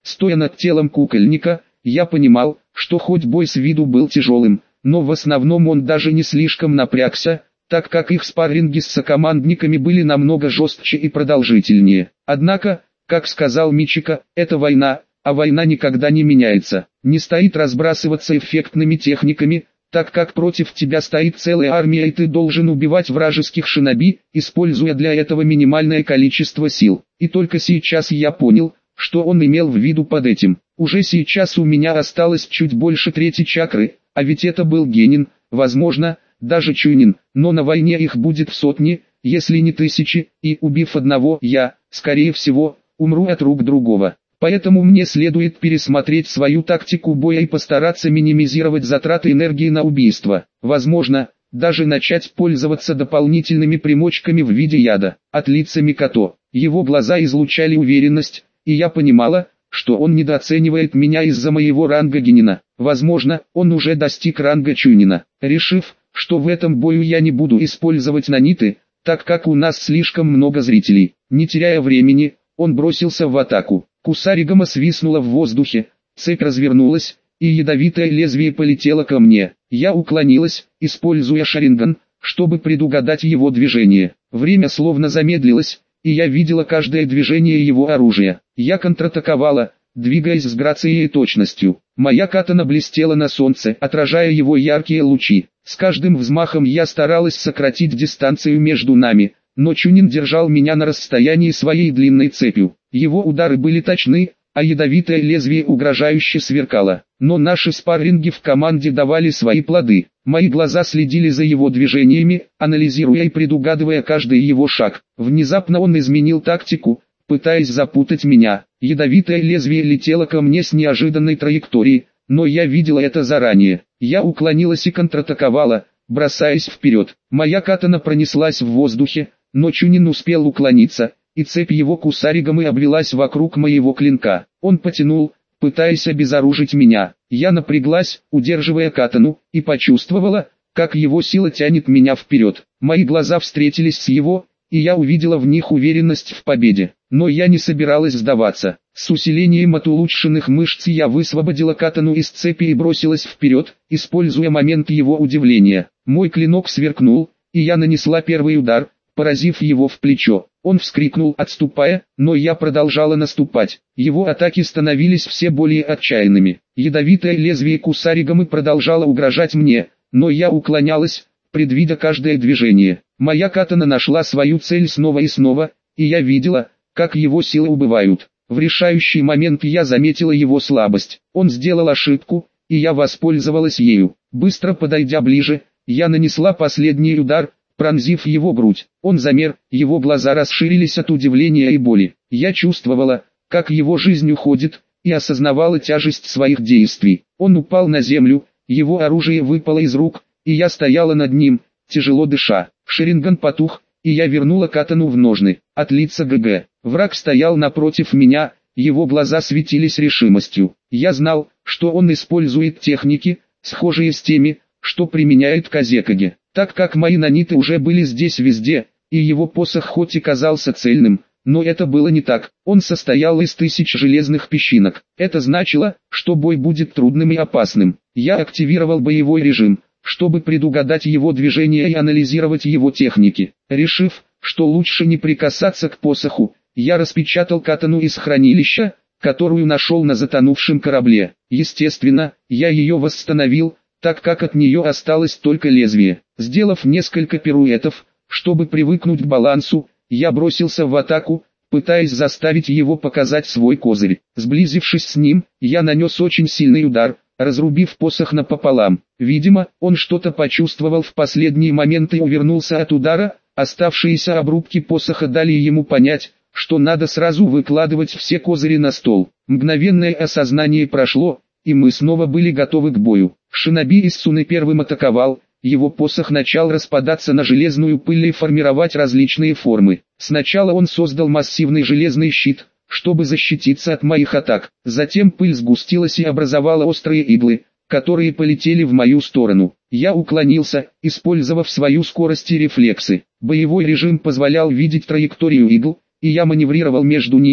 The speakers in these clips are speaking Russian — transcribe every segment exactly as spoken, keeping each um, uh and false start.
Стоя над телом кукольника, я понимал, что хоть бой с виду был тяжелым, но в основном он даже не слишком напрягся, так как их спарринги с сокомандниками были намного жестче и продолжительнее. Однако, как сказал Мичика, это война, а война никогда не меняется. Не стоит разбрасываться эффектными техниками, так как против тебя стоит целая армия и ты должен убивать вражеских шиноби, используя для этого минимальное количество сил. И только сейчас я понял, что он имел в виду под этим. Уже сейчас у меня осталось чуть больше трети чакры, а ведь это был генин, возможно, даже чунин, но на войне их будет сотни, если не тысячи, и убив одного, я, скорее всего, умру от рук другого. Поэтому мне следует пересмотреть свою тактику боя и постараться минимизировать затраты энергии на убийство. Возможно, даже начать пользоваться дополнительными примочками в виде яда. От лица Микото. Его глаза излучали уверенность, и я понимала, что он недооценивает меня из-за моего ранга генина. Возможно, он уже достиг ранга чунина. Решив, что в этом бою я не буду использовать наниты, так как у нас слишком много зрителей. Не теряя времени, он бросился в атаку. Кусаригама свистнула в воздухе, цепь развернулась, и ядовитое лезвие полетело ко мне. Я уклонилась, используя шаринган, чтобы предугадать его движение. Время словно замедлилось, и я видела каждое движение его оружия. Я контратаковала, двигаясь с грацией и точностью. Моя катана блестела на солнце, отражая его яркие лучи. С каждым взмахом я старалась сократить дистанцию между нами, но Чунин держал меня на расстоянии своей длинной цепью. Его удары были точны, а ядовитое лезвие угрожающе сверкало. Но наши спарринги в команде давали свои плоды. Мои глаза следили за его движениями, анализируя и предугадывая каждый его шаг. Внезапно он изменил тактику, пытаясь запутать меня. Ядовитое лезвие летело ко мне с неожиданной траектории, но я видела это заранее. Я уклонилась и контратаковала, бросаясь вперед. Моя катана пронеслась в воздухе, но Чунин успел уклониться, и цепь его кусаригамы обвелась вокруг моего клинка. Он потянул, пытаясь обезоружить меня. Я напряглась, удерживая катану, и почувствовала, как его сила тянет меня вперед. Мои глаза встретились с его, и я увидела в них уверенность в победе. Но я не собиралась сдаваться. С усилением от улучшенных мышц я высвободила катану из цепи и бросилась вперед, используя момент его удивления. Мой клинок сверкнул, и я нанесла первый удар, поразив его в плечо. Он вскрикнул, отступая, но я продолжала наступать. Его атаки становились все более отчаянными. Ядовитое лезвие кусаригамы продолжало угрожать мне, но я уклонялась, предвидя каждое движение. Моя катана нашла свою цель снова и снова, и я видела, как его силы убывают. В решающий момент я заметила его слабость. Он сделал ошибку, и я воспользовалась ею. Быстро подойдя ближе, я нанесла последний удар, пронзив его грудь. Он замер, его глаза расширились от удивления и боли. Я чувствовала, как его жизнь уходит, и осознавала тяжесть своих действий. Он упал на землю, его оружие выпало из рук, и я стояла над ним, тяжело дыша. Шаринган потух, и я вернула катану в ножны. От лица ГГ. Враг стоял напротив меня, его глаза светились решимостью. Я знал, что он использует техники, схожие с теми, что применяет Казекаге. Так как мои наниты уже были здесь везде, и его посох хоть и казался цельным, но это было не так. Он состоял из тысяч железных песчинок. Это значило, что бой будет трудным и опасным. Я активировал боевой режим, чтобы предугадать его движения и анализировать его техники. Решив, что лучше не прикасаться к посоху, я распечатал катану из хранилища, которую нашел на затонувшем корабле. Естественно, я ее восстановил, так как от нее осталось только лезвие. Сделав несколько пируэтов, чтобы привыкнуть к балансу, я бросился в атаку, пытаясь заставить его показать свой козырь. Сблизившись с ним, я нанес очень сильный удар, разрубив посох напополам. Видимо, он что-то почувствовал в последний момент и увернулся от удара. Оставшиеся обрубки посоха дали ему понять, что надо сразу выкладывать все козыри на стол. Мгновенное осознание прошло, и мы снова были готовы к бою. Шиноби из Суны первым атаковал, его посох начал распадаться на железную пыль и формировать различные формы. Сначала он создал массивный железный щит, чтобы защититься от моих атак. Затем пыль сгустилась и образовала острые иглы, которые полетели в мою сторону. Я уклонился, использовав свою скорость и рефлексы. Боевой режим позволял видеть траекторию игл, и я маневрировал между ними,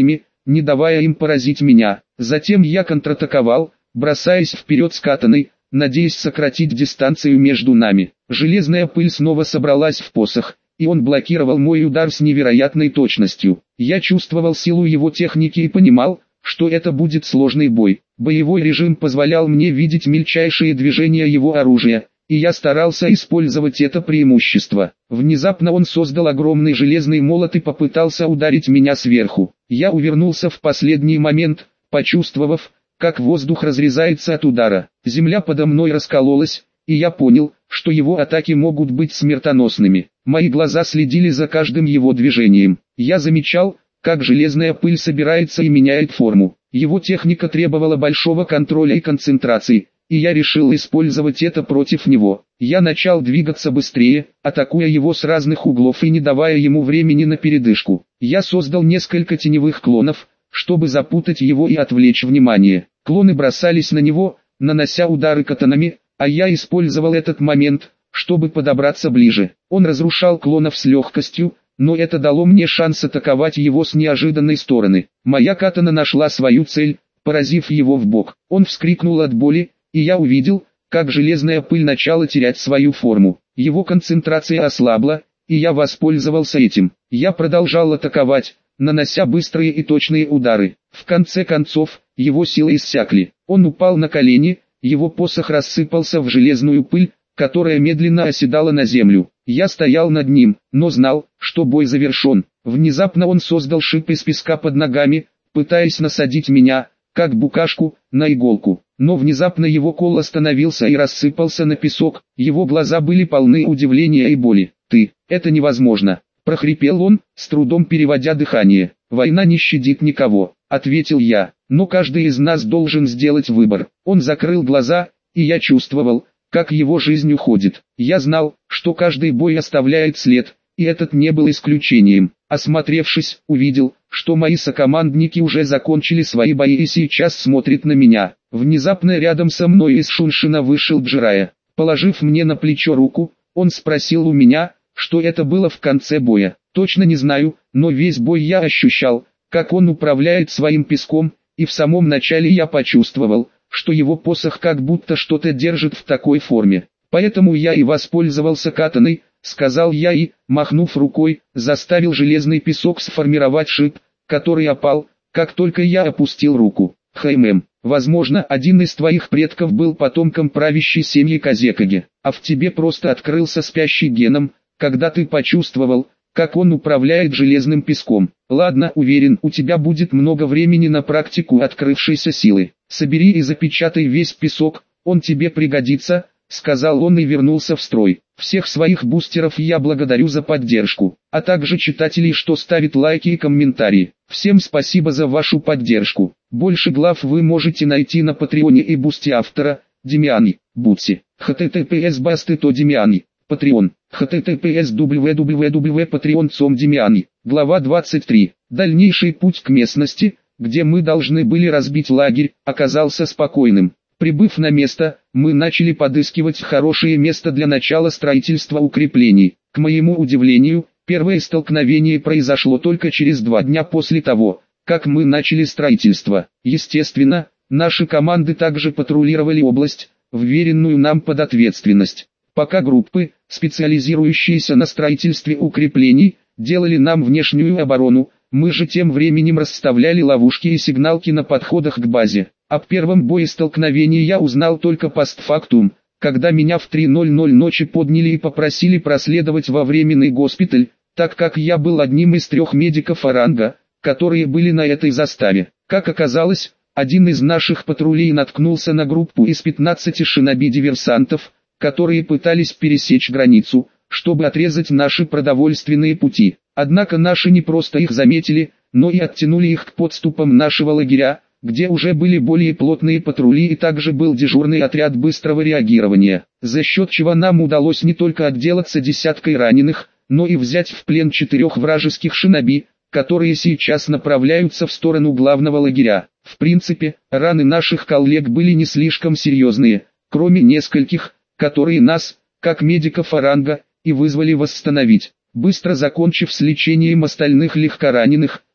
не давая им поразить меня. Затем я контратаковал, бросаясь вперед с катаной, надеясь сократить дистанцию между нами. Железная пыль снова собралась в посох, и он блокировал мой удар с невероятной точностью. Я чувствовал силу его техники и понимал, что это будет сложный бой. Боевой режим позволял мне видеть мельчайшие движения его оружия, и я старался использовать это преимущество. Внезапно он создал огромный железный молот и попытался ударить меня сверху. Я увернулся в последний момент, почувствовав, как воздух разрезается от удара. Земля подо мной раскололась, и я понял, что его атаки могут быть смертоносными. Мои глаза следили за каждым его движением. Я замечал, как железная пыль собирается и меняет форму. Его техника требовала большого контроля и концентрации, и я решил использовать это против него. Я начал двигаться быстрее, атакуя его с разных углов и не давая ему времени на передышку. Я создал несколько теневых клонов, чтобы запутать его и отвлечь внимание. Клоны бросались на него, нанося удары катанами, а я использовал этот момент, чтобы подобраться ближе. Он разрушал клонов с легкостью, но это дало мне шанс атаковать его с неожиданной стороны. Моя катана нашла свою цель, поразив его в бок. Он вскрикнул от боли, и я увидел, как железная пыль начала терять свою форму. Его концентрация ослабла, и я воспользовался этим. Я продолжал атаковать, нанося быстрые и точные удары. В конце концов, его силы иссякли. Он упал на колени, его посох рассыпался в железную пыль, которая медленно оседала на землю. Я стоял над ним, но знал, что бой завершен. Внезапно он создал шип из песка под ногами, пытаясь насадить меня, как букашку, на иголку. Но внезапно его кол остановился и рассыпался на песок, его глаза были полны удивления и боли. «Ты, это невозможно!» – прохрипел он, с трудом переводя дыхание. «Война не щадит никого», – ответил я, – «но каждый из нас должен сделать выбор». Он закрыл глаза, и я чувствовал, как его жизнь уходит. Я знал, что каждый бой оставляет след, и этот не был исключением. Осмотревшись, увидел, что мои сокомандники уже закончили свои бои и сейчас смотрят на меня. Внезапно рядом со мной из Шуншина вышел Джирая. Положив мне на плечо руку, он спросил у меня, что это было в конце боя. Точно не знаю, но весь бой я ощущал, как он управляет своим песком, и в самом начале я почувствовал, что его посох как будто что-то держит в такой форме. Поэтому я и воспользовался катаной, сказал я и, махнув рукой, заставил железный песок сформировать шип, который опал, как только я опустил руку. Хаймэм, возможно, один из твоих предков был потомком правящей семьи Казекаги, а в тебе просто открылся спящий геном, когда ты почувствовал, как он управляет железным песком. Ладно, уверен, у тебя будет много времени на практику открывшейся силы. Собери и запечатай весь песок, он тебе пригодится, сказал он и вернулся в строй. Всех своих бустеров я благодарю за поддержку, а также читателей, что ставят лайки и комментарии. Всем спасибо за вашу поддержку. Больше глав вы можете найти на Патреоне и Бусти автора, Демиани, Бутси. https басты то Демиани, Patreon, https www.patreon точка com Демиани. Глава двадцать три. Дальнейший путь к местности, где мы должны были разбить лагерь, оказался спокойным. Прибыв на место, мы начали подыскивать хорошее место для начала строительства укреплений. К моему удивлению, первое столкновение произошло только через два дня после того, как мы начали строительство. Естественно, наши команды также патрулировали область, вверенную нам под ответственность. Пока группы, специализирующиеся на строительстве укреплений, делали нам внешнюю оборону, мы же тем временем расставляли ловушки и сигналки на подходах к базе. Об первом боестолкновении я узнал только постфактум, когда меня в три ноль ноль ночи подняли и попросили проследовать во временный госпиталь, так как я был одним из трех медиков Оранга, которые были на этой заставе. Как оказалось, один из наших патрулей наткнулся на группу из пятнадцати шиноби-диверсантов, которые пытались пересечь границу, чтобы отрезать наши продовольственные пути. Однако наши не просто их заметили, но и оттянули их к подступам нашего лагеря, где уже были более плотные патрули и также был дежурный отряд быстрого реагирования, за счет чего нам удалось не только отделаться десяткой раненых, но и взять в плен четырех вражеских шиноби, которые сейчас направляются в сторону главного лагеря. В принципе, раны наших коллег были не слишком серьезные, кроме нескольких, которые нас, как медиков Оранга, и вызвали восстановить. Быстро закончив с лечением остальных легкораненых,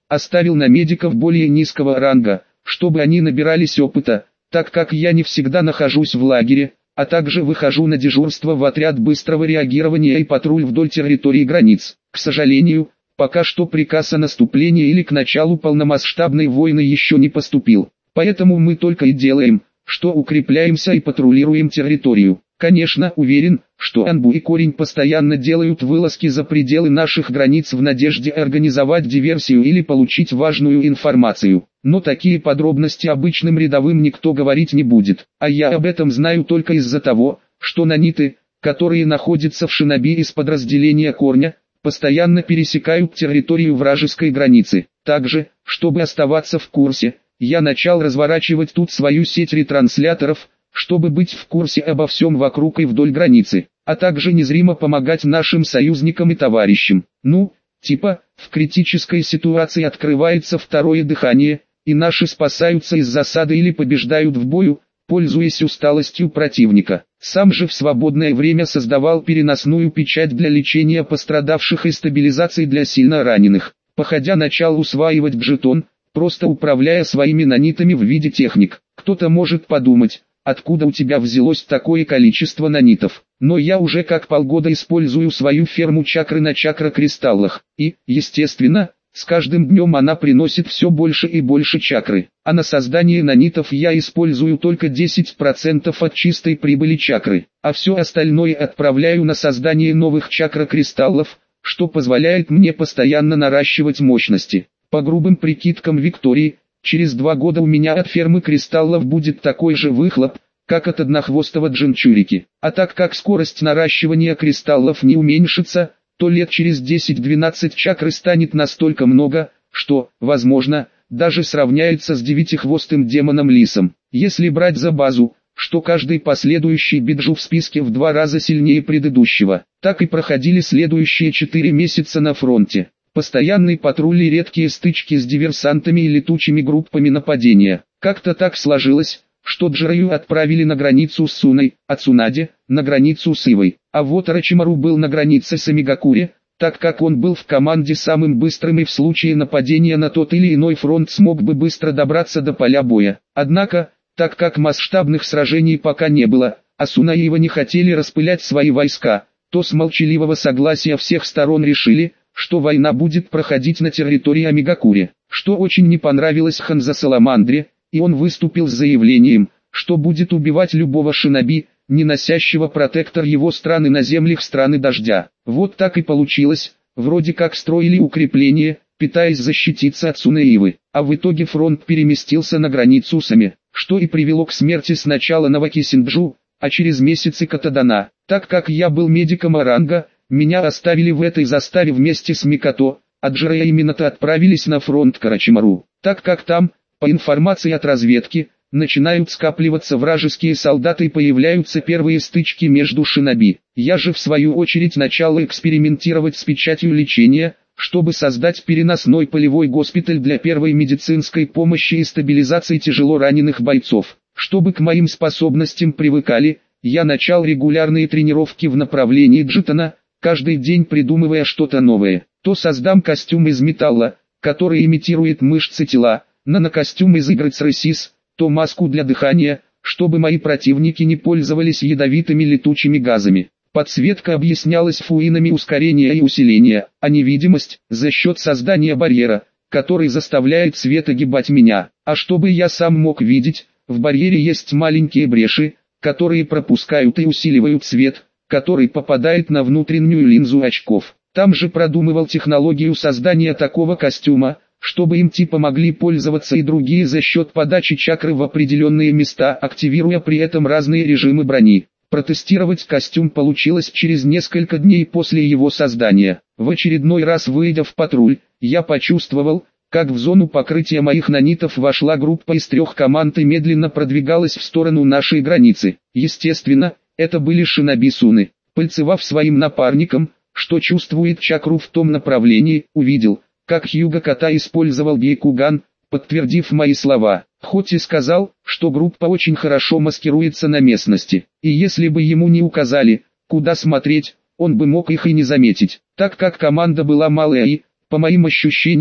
оставил на медиков более низкого ранга, чтобы они набирались опыта, так как я не всегда нахожусь в лагере, а также выхожу на дежурство в отряд быстрого реагирования и патруль вдоль территории границ. К сожалению, пока что приказ о наступлении или к началу полномасштабной войны еще не поступил, поэтому мы только и делаем, что укрепляемся и патрулируем территорию. Конечно, уверен, что Анбу и Корень постоянно делают вылазки за пределы наших границ в надежде организовать диверсию или получить важную информацию. Но такие подробности обычным рядовым никто говорить не будет. А я об этом знаю только из-за того, что наниты, которые находятся в шиноби из подразделения Корня, постоянно пересекают территорию вражеской границы. Также, чтобы оставаться в курсе, я начал разворачивать тут свою сеть ретрансляторов, чтобы быть в курсе обо всем вокруг и вдоль границы, а также незримо помогать нашим союзникам и товарищам. Ну, типа, в критической ситуации открывается второе дыхание, и наши спасаются из засады или побеждают в бою, пользуясь усталостью противника. Сам же в свободное время создавал переносную печать для лечения пострадавших и стабилизации для сильно раненых. Походя начал усваивать джетон, просто управляя своими нанитами в виде техник. Кто-то может подумать, откуда у тебя взялось такое количество нанитов. Но я уже как полгода использую свою ферму чакры на чакрокристаллах. И, естественно, с каждым днем она приносит все больше и больше чакры. А на создание нанитов я использую только десять процентов от чистой прибыли чакры. А все остальное отправляю на создание новых чакрокристаллов, что позволяет мне постоянно наращивать мощности. По грубым прикидкам Виктории, через два года у меня от фермы кристаллов будет такой же выхлоп, как от однохвостого джинчурики. А так как скорость наращивания кристаллов не уменьшится, то лет через десять-двенадцать чакры станет настолько много, что, возможно, даже сравняется с девятихвостым демоном-лисом. Если брать за базу, что каждый последующий биджу в списке в два раза сильнее предыдущего, так и проходили следующие четыре месяца на фронте. Постоянные патрули и редкие стычки с диверсантами и летучими группами нападения. Как-то так сложилось, что Джираю отправили на границу с Суной, а Цунаде – на границу с Ивой. А вот Орочимару был на границе с Амигакури, так как он был в команде самым быстрым и в случае нападения на тот или иной фронт смог бы быстро добраться до поля боя. Однако, так как масштабных сражений пока не было, а Суна и Ива не хотели распылять свои войска, то с молчаливого согласия всех сторон решили, что война будет проходить на территории Амигакури, что очень не понравилось Ханзо Саламандре, и он выступил с заявлением, что будет убивать любого шиноби, не носящего протектор его страны на землях страны дождя. Вот так и получилось, вроде как строили укрепления, пытаясь защититься от Суны и Ивы, а в итоге фронт переместился на границу с Ами, что и привело к смерти сначала Наваки-Синджу, а через месяцы Катадана. Так как я был медиком Оранга, меня оставили в этой заставе вместе с Микото, а Джирая и Минато отправились на фронт к Орочимару, так как там, по информации от разведки, начинают скапливаться вражеские солдаты и появляются первые стычки между шиноби. Я же в свою очередь начал экспериментировать с печатью лечения, чтобы создать переносной полевой госпиталь для первой медицинской помощи и стабилизации тяжело раненых бойцов. Чтобы к моим способностям привыкали, я начал регулярные тренировки в направлении джитона, каждый день придумывая что-то новое. То создам костюм из металла, который имитирует мышцы тела, нанокостюм из игры Цресис, то маску для дыхания, чтобы мои противники не пользовались ядовитыми летучими газами. Подсветка объяснялась фуинами ускорения и усиления, а невидимость – за счет создания барьера, который заставляет свет огибать меня. А чтобы я сам мог видеть, в барьере есть маленькие бреши, которые пропускают и усиливают свет, который попадает на внутреннюю линзу очков. Там же продумывал технологию создания такого костюма, чтобы им типа могли пользоваться и другие за счет подачи чакры в определенные места, активируя при этом разные режимы брони. Протестировать костюм получилось через несколько дней после его создания. В очередной раз выйдя в патруль, я почувствовал, как в зону покрытия моих нанитов вошла группа из трех команд и медленно продвигалась в сторону нашей границы. Естественно, это были шиноби Суны. Пальцевав своим напарником, что чувствует чакру в том направлении, увидел, как Хьюго Ката использовал Гейкуган, подтвердив мои слова. Хоть и сказал, что группа очень хорошо маскируется на местности, и если бы ему не указали, куда смотреть, он бы мог их и не заметить. Так как команда была малая и, по моим ощущениям,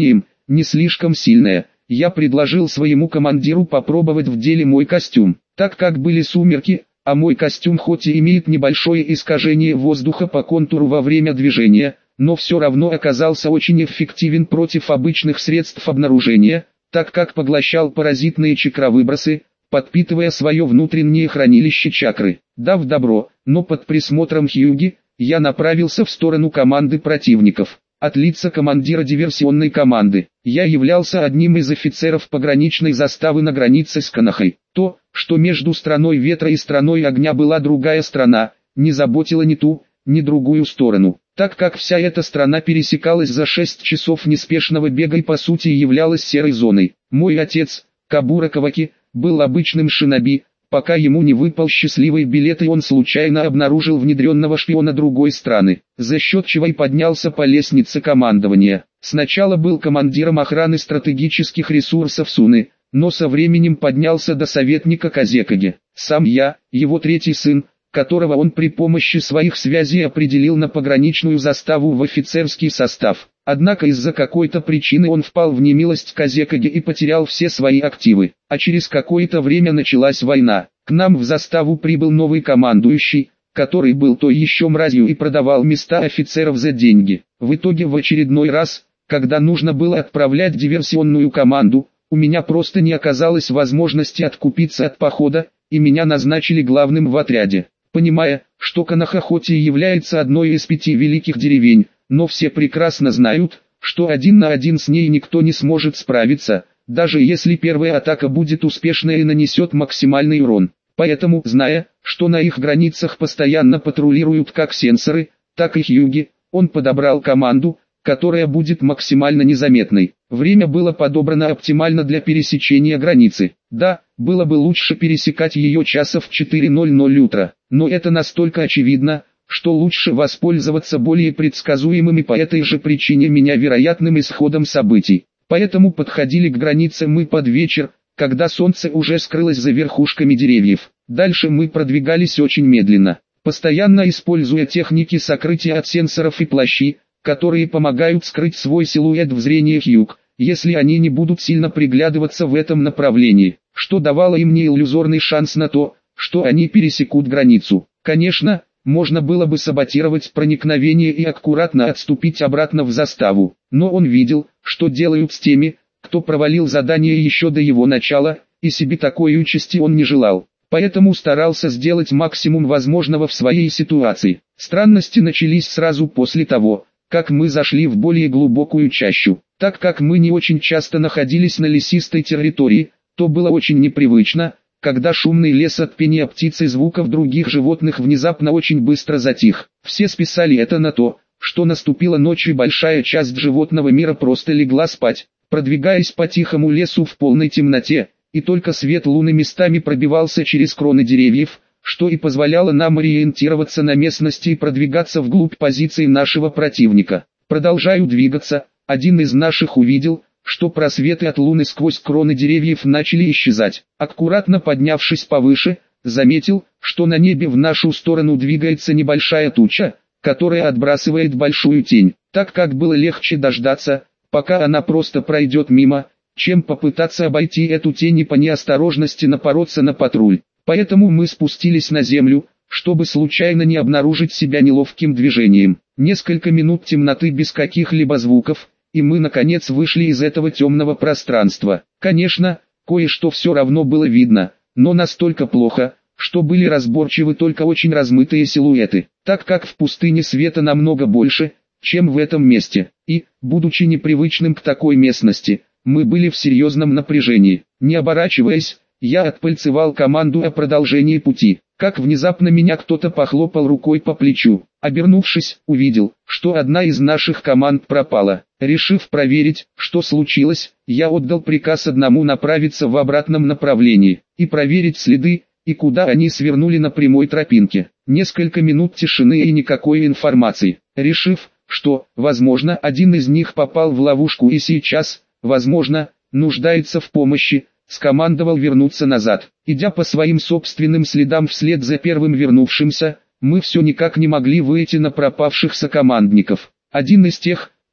не слишком сильная. Я предложил своему командиру попробовать в деле мой костюм. Так как были сумерки, а мой костюм хоть и имеет небольшое искажение воздуха по контуру во время движения, но все равно оказался очень эффективен против обычных средств обнаружения, так как поглощал паразитные чакровыбросы, подпитывая свое внутреннее хранилище чакры. Дав добро, но под присмотром Хьюги, я направился в сторону команды противников. От лица командира диверсионной команды. Я являлся одним из офицеров пограничной заставы на границе с Канахой. То, что между страной ветра и страной огня была другая страна, не заботило ни ту, ни другую сторону. Так как вся эта страна пересекалась за шесть часов неспешного бега и по сути являлась серой зоной. Мой отец, Кабура Каваки, был обычным шиноби, пока ему не выпал счастливый билет и он случайно обнаружил внедренного шпиона другой страны, за счет чего и поднялся по лестнице командования. Сначала был командиром охраны стратегических ресурсов Суны, но со временем поднялся до советника Казекаги. Сам я, его третий сын, которого он при помощи своих связей определил на пограничную заставу в офицерский состав. Однако из-за какой-то причины он впал в немилость Казекаги и потерял все свои активы. А через какое-то время началась война. К нам в заставу прибыл новый командующий, который был то еще мразью и продавал места офицеров за деньги. В итоге в очередной раз, когда нужно было отправлять диверсионную команду, у меня просто не оказалось возможности откупиться от похода, и меня назначили главным в отряде. Понимая, что Канаха хоть и является одной из пяти великих деревень, но все прекрасно знают, что один на один с ней никто не сможет справиться, даже если первая атака будет успешной и нанесет максимальный урон. Поэтому, зная, что на их границах постоянно патрулируют как сенсоры, так и Хьюги, он подобрал команду, которая будет максимально незаметной. Время было подобрано оптимально для пересечения границы. Да, было бы лучше пересекать ее часов в четыре ноль ноль утра, но это настолько очевидно, что лучше воспользоваться более предсказуемым и по этой же причине меня вероятным исходом событий. Поэтому подходили к границе мы под вечер, когда солнце уже скрылось за верхушками деревьев. Дальше мы продвигались очень медленно, постоянно используя техники сокрытия от сенсоров и плащи, которые помогают скрыть свой силуэт в зрении Хьюг, если они не будут сильно приглядываться в этом направлении, что давало им неиллюзорный шанс на то, что они пересекут границу. Конечно, можно было бы саботировать проникновение и аккуратно отступить обратно в заставу, но он видел, что делают с теми, кто провалил задание еще до его начала, и себе такой участи он не желал. Поэтому старался сделать максимум возможного в своей ситуации. Странности начались сразу после того, как мы зашли в более глубокую чащу. Так как мы не очень часто находились на лесистой территории, то было очень непривычно, когда шумный лес от пения птиц и звуков других животных внезапно очень быстро затих. Все списали это на то, что наступила ночь и большая часть животного мира просто легла спать. Продвигаясь по тихому лесу в полной темноте, и только свет луны местами пробивался через кроны деревьев, что и позволяло нам ориентироваться на местности и продвигаться вглубь позиций нашего противника. Продолжаю двигаться, один из наших увидел, что просветы от луны сквозь кроны деревьев начали исчезать. Аккуратно поднявшись повыше, заметил, что на небе в нашу сторону двигается небольшая туча, которая отбрасывает большую тень. Так как было легче дождаться, пока она просто пройдет мимо, чем попытаться обойти эту тень и по неосторожности напороться на патруль. Поэтому мы спустились на землю, чтобы случайно не обнаружить себя неловким движением. Несколько минут темноты без каких-либо звуков, и мы наконец вышли из этого темного пространства. Конечно, кое-что все равно было видно, но настолько плохо, что были разборчивы только очень размытые силуэты, так как в пустыне света намного больше, чем в этом месте, и, будучи непривычным к такой местности, мы были в серьезном напряжении. Не оборачиваясь, я отпальцевал команду о продолжении пути, как внезапно меня кто-то похлопал рукой по плечу. Обернувшись, увидел, что одна из наших команд пропала. Решив проверить, что случилось, я отдал приказ одному направиться в обратном направлении, и проверить следы, и куда они свернули на прямой тропинке. Несколько минут тишины и никакой информации. Решив, что, возможно, один из них попал в ловушку и сейчас, возможно, нуждается в помощи, скомандовал вернуться назад. Идя по своим собственным следам вслед за первым вернувшимся, мы все никак не могли выйти на пропавших сокомандников. Один из тех,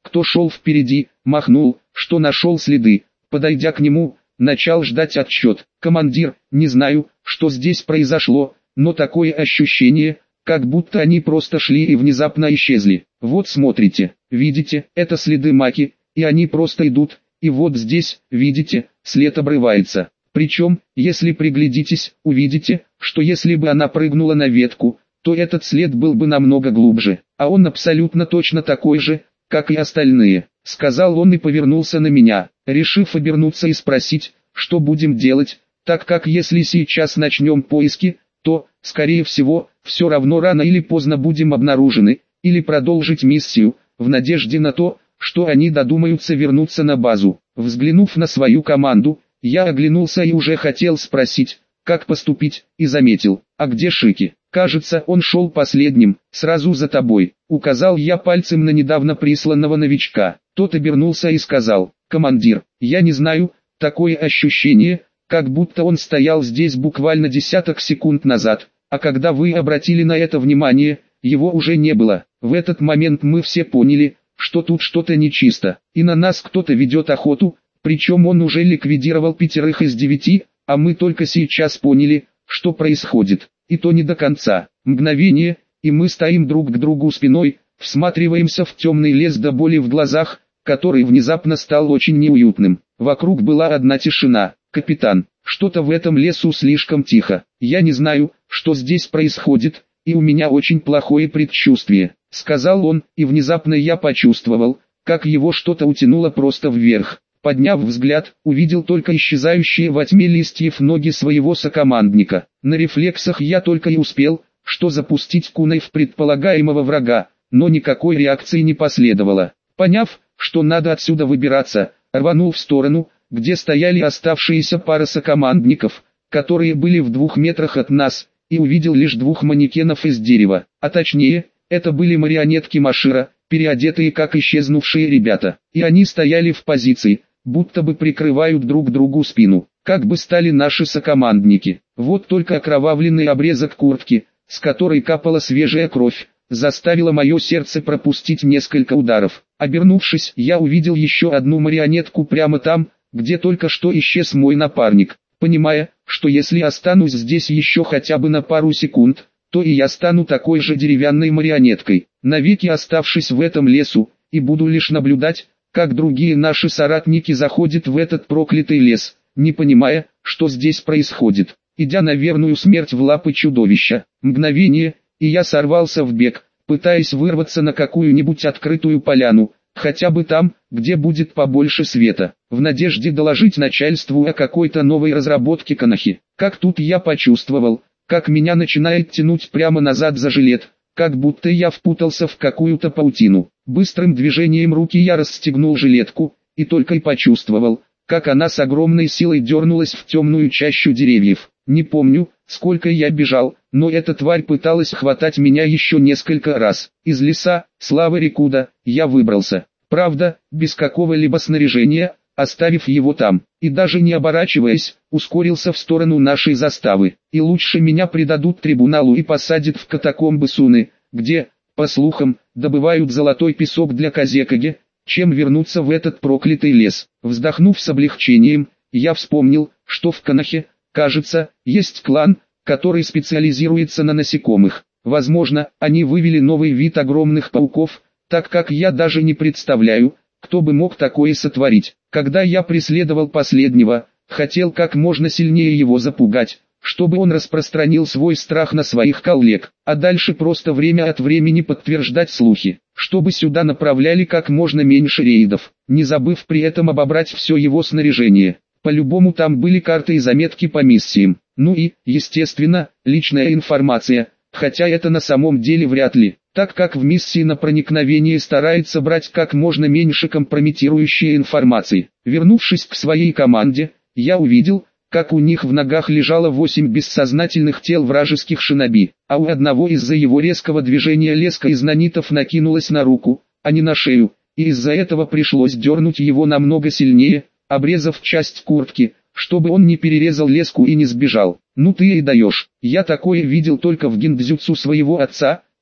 кто шел впереди, махнул, что нашел следы. Подойдя к нему, начал ждать отсчет. «Командир, не знаю, что здесь произошло, но такое ощущение, как будто они просто шли и внезапно исчезли. Вот смотрите, видите, это следы Маки, и они просто идут, и вот здесь, видите, след обрывается. Причем, если приглядитесь, увидите, что если бы она прыгнула на ветку, то этот след был бы намного глубже, а он абсолютно точно такой же, как и остальные», — сказал он и повернулся на меня, решив обернуться и спросить, что будем делать, так как если сейчас начнем поиски, то, скорее всего, все равно рано или поздно будем обнаружены, или продолжить миссию, в надежде на то, что они додумаются вернуться на базу. Взглянув на свою команду, я оглянулся и уже хотел спросить, как поступить, и заметил, а где Шики? Кажется, он шел последним, сразу за тобой. Указал я пальцем на недавно присланного новичка. Тот обернулся и сказал, командир, я не знаю, такое ощущение, как будто он стоял здесь буквально десяток секунд назад, а когда вы обратили на это внимание, его уже не было. В этот момент мы все поняли, что тут что-то нечисто, и на нас кто-то ведет охоту, причем он уже ликвидировал пятерых из девяти, а мы только сейчас поняли, что происходит, и то не до конца. Мгновение, и мы стоим друг к другу спиной, всматриваемся в темный лес до боли в глазах, который внезапно стал очень неуютным. Вокруг была одна тишина. «Капитан, что-то в этом лесу слишком тихо. Я не знаю, что здесь происходит, и у меня очень плохое предчувствие», — сказал он, и внезапно я почувствовал, как его что-то утянуло просто вверх. Подняв взгляд, увидел только исчезающие во тьме листьев ноги своего сокомандника. На рефлексах я только и успел, что запустить куной в предполагаемого врага, но никакой реакции не последовало. Поняв, что надо отсюда выбираться, рванул в сторону, где стояли оставшиеся пара сокомандников, которые были в двух метрах от нас, и увидел лишь двух манекенов из дерева, а точнее, это были марионетки Машира, переодетые как исчезнувшие ребята, и они стояли в позиции, будто бы прикрывают друг другу спину, как бы стали наши сокомандники. Вот только окровавленный обрезок куртки, с которой капала свежая кровь, заставило мое сердце пропустить несколько ударов. Обернувшись, я увидел еще одну марионетку прямо там, где только что исчез мой напарник, понимая, что если останусь здесь еще хотя бы на пару секунд, то и я стану такой же деревянной марионеткой, навеки оставшись в этом лесу, и буду лишь наблюдать, как другие наши соратники заходят в этот проклятый лес, не понимая, что здесь происходит, идя на верную смерть в лапы чудовища. Мгновение, и я сорвался в бег, пытаясь вырваться на какую-нибудь открытую поляну, хотя бы там, где будет побольше света, в надежде доложить начальству о какой-то новой разработке Конохи. Как тут я почувствовал, как меня начинает тянуть прямо назад за жилет, как будто я впутался в какую-то паутину. Быстрым движением руки я расстегнул жилетку, и только и почувствовал, как она с огромной силой дернулась в темную чащу деревьев. Не помню, сколько я бежал, но эта тварь пыталась хватать меня еще несколько раз. Из леса, слава Рикуда, я выбрался. Правда, без какого-либо снаряжения, оставив его там, и даже не оборачиваясь, ускорился в сторону нашей заставы. И лучше меня предадут трибуналу и посадят в катакомбы Суны, где, по слухам, добывают золотой песок для Казекаги, чем вернуться в этот проклятый лес. Вздохнув с облегчением, я вспомнил, что в Конохе, кажется, есть клан, который специализируется на насекомых. Возможно, они вывели новый вид огромных пауков, так как я даже не представляю, кто бы мог такое сотворить. Когда я преследовал последнего, хотел как можно сильнее его запугать, чтобы он распространил свой страх на своих коллег, а дальше просто время от времени подтверждать слухи, чтобы сюда направляли как можно меньше рейдов, не забыв при этом обобрать все его снаряжение. По-любому там были карты и заметки по миссиям, ну и, естественно, личная информация, хотя это на самом деле вряд ли, так как в миссии на проникновение старается брать как можно меньше компрометирующей информации. Вернувшись к своей команде, я увидел, как у них в ногах лежало восемь бессознательных тел вражеских шиноби, а у одного из-за его резкого движения леска из нанитов накинулась на руку, а не на шею, и из-за этого пришлось дернуть его намного сильнее, обрезав часть куртки, чтобы он не перерезал леску и не сбежал. Ну ты и даешь, я такое видел только в гиндзюцу своего отца,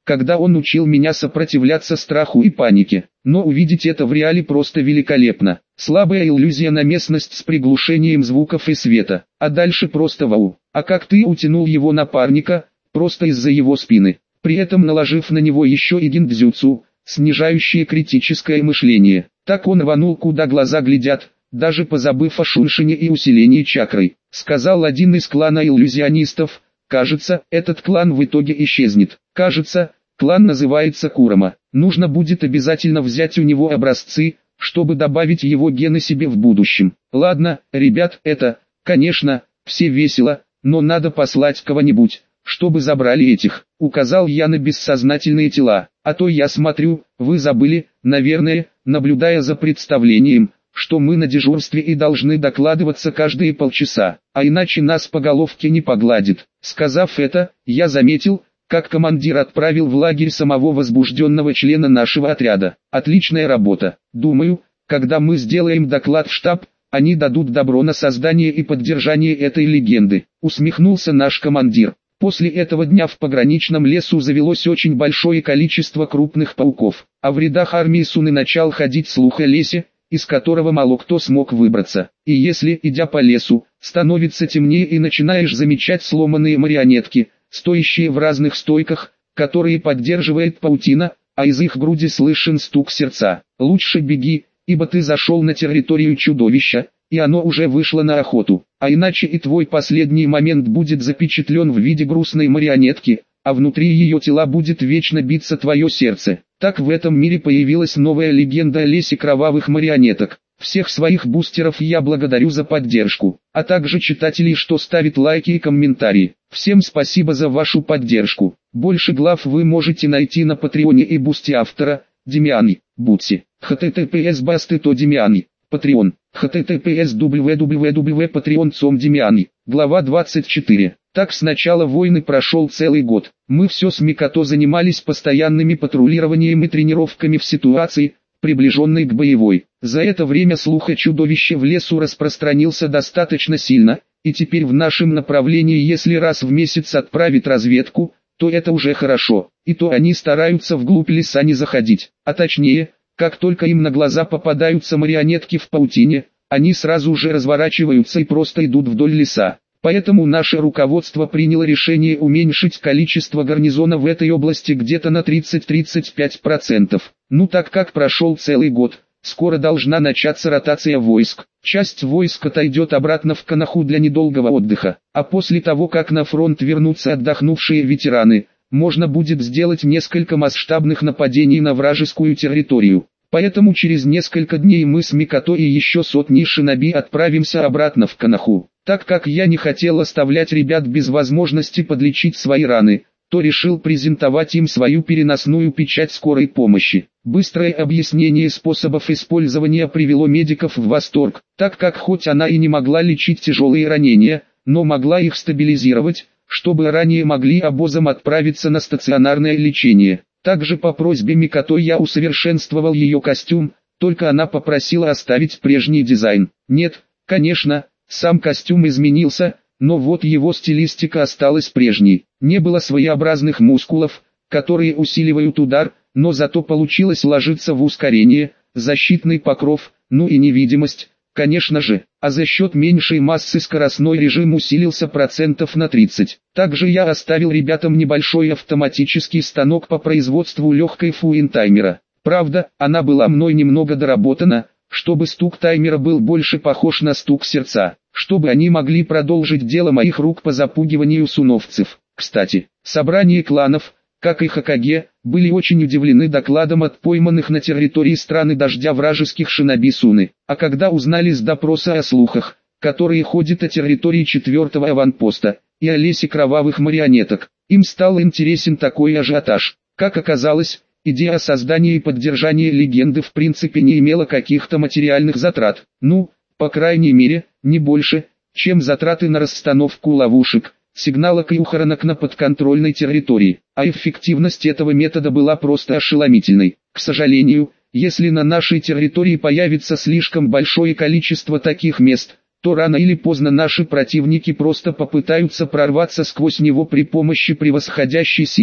когда он учил меня сопротивляться страху и панике. Но увидеть это в реале просто великолепно. Слабая иллюзия на местность с приглушением звуков и света. А дальше просто вау. А как ты утянул его напарника, просто из-за его спины, при этом наложив на него еще и гиндзюцу, снижающее критическое мышление. Так он рванул, куда глаза глядят, даже позабыв о шуншине и усилении чакрой. Сказал один из клана иллюзионистов. Кажется, этот клан в итоге исчезнет. Кажется, клан называется Курама. Нужно будет обязательно взять у него образцы, чтобы добавить его гены себе в будущем. Ладно, ребят, это, конечно, все весело, но надо послать кого-нибудь, чтобы забрали этих. Указал я на бессознательные тела. А то я смотрю, вы забыли, наверное, наблюдая за представлением, что мы на дежурстве и должны докладываться каждые полчаса, а иначе нас по головке не погладит. Сказав это, я заметил, как командир отправил в лагерь самого возбужденного члена нашего отряда. Отличная работа. Думаю, когда мы сделаем доклад в штаб, они дадут добро на создание и поддержание этой легенды. Усмехнулся наш командир. После этого дня в пограничном лесу завелось очень большое количество крупных пауков, а в рядах армии Суны начал ходить слух о лесе, из которого мало кто смог выбраться. И если, идя по лесу, становится темнее и начинаешь замечать сломанные марионетки, стоящие в разных стойках, которые поддерживает паутина, а из их груди слышен стук сердца, лучше беги, ибо ты зашел на территорию чудовища, и оно уже вышло на охоту, а иначе и твой последний момент будет запечатлен в виде грустной марионетки, а внутри ее тела будет вечно биться твое сердце. Так в этом мире появилась новая легенда о лесе кровавых марионеток. Всех своих бустеров я благодарю за поддержку, а также читателей, что ставят лайки и комментарии. Всем спасибо за вашу поддержку. Больше глав вы можете найти на Патреоне и Бусти автора, Демиани, Бутси. https басты то Демиани, Patreon, https www.patreon точка com Демиани. Глава двадцать четыре. Так с начала войны прошел целый год. Мы все с Микото занимались постоянными патрулированием и тренировками в ситуации, приближенной к боевой. За это время слух о чудовище в лесу распространился достаточно сильно, и теперь в нашем направлении если раз в месяц отправить разведку, то это уже хорошо, и то они стараются вглубь леса не заходить, а точнее, как только им на глаза попадаются марионетки в паутине, они сразу же разворачиваются и просто идут вдоль леса. Поэтому наше руководство приняло решение уменьшить количество гарнизона в этой области где-то на тридцать-тридцать пять процентов. Ну так как прошел целый год, скоро должна начаться ротация войск. Часть войск отойдет обратно в Коноху для недолгого отдыха, а после того как на фронт вернутся отдохнувшие ветераны, можно будет сделать несколько масштабных нападений на вражескую территорию. Поэтому через несколько дней мы с Микото и еще сотни шиноби отправимся обратно в Коноху. Так как я не хотел оставлять ребят без возможности подлечить свои раны, то решил презентовать им свою переносную печать скорой помощи. Быстрое объяснение способов использования привело медиков в восторг, так как хоть она и не могла лечить тяжелые ранения, но могла их стабилизировать, чтобы ранее могли обозом отправиться на стационарное лечение. Также по просьбе Микото я усовершенствовал ее костюм, только она попросила оставить прежний дизайн. Нет, конечно, сам костюм изменился, но вот его стилистика осталась прежней. Не было своеобразных мускулов, которые усиливают удар, но зато получилось ложиться в ускорение, защитный покров, ну и невидимость, конечно же. А за счет меньшей массы скоростной режим усилился процентов на тридцать. Также я оставил ребятам небольшой автоматический станок по производству легкой фуин-таймера. Правда, она была мной немного доработана, чтобы стук таймера был больше похож на стук сердца, чтобы они могли продолжить дело моих рук по запугиванию суновцев. Кстати, собрание кланов, как и Хокаге, были очень удивлены докладом от пойманных на территории страны дождя вражеских шиноби Суны. А когда узнали с допроса о слухах, которые ходят о территории четвертого аванпоста, и о лесе кровавых марионеток, им стал интересен такой ажиотаж. Как оказалось, идея о создании и поддержании легенды в принципе не имела каких-то материальных затрат. Ну, по крайней мере, не больше, чем затраты на расстановку ловушек, сигналок и ухоронок на подконтрольной территории. А эффективность этого метода была просто ошеломительной. К сожалению, если на нашей территории появится слишком большое количество таких мест, то рано или поздно наши противники просто попытаются прорваться сквозь него при помощи превосходящей силы.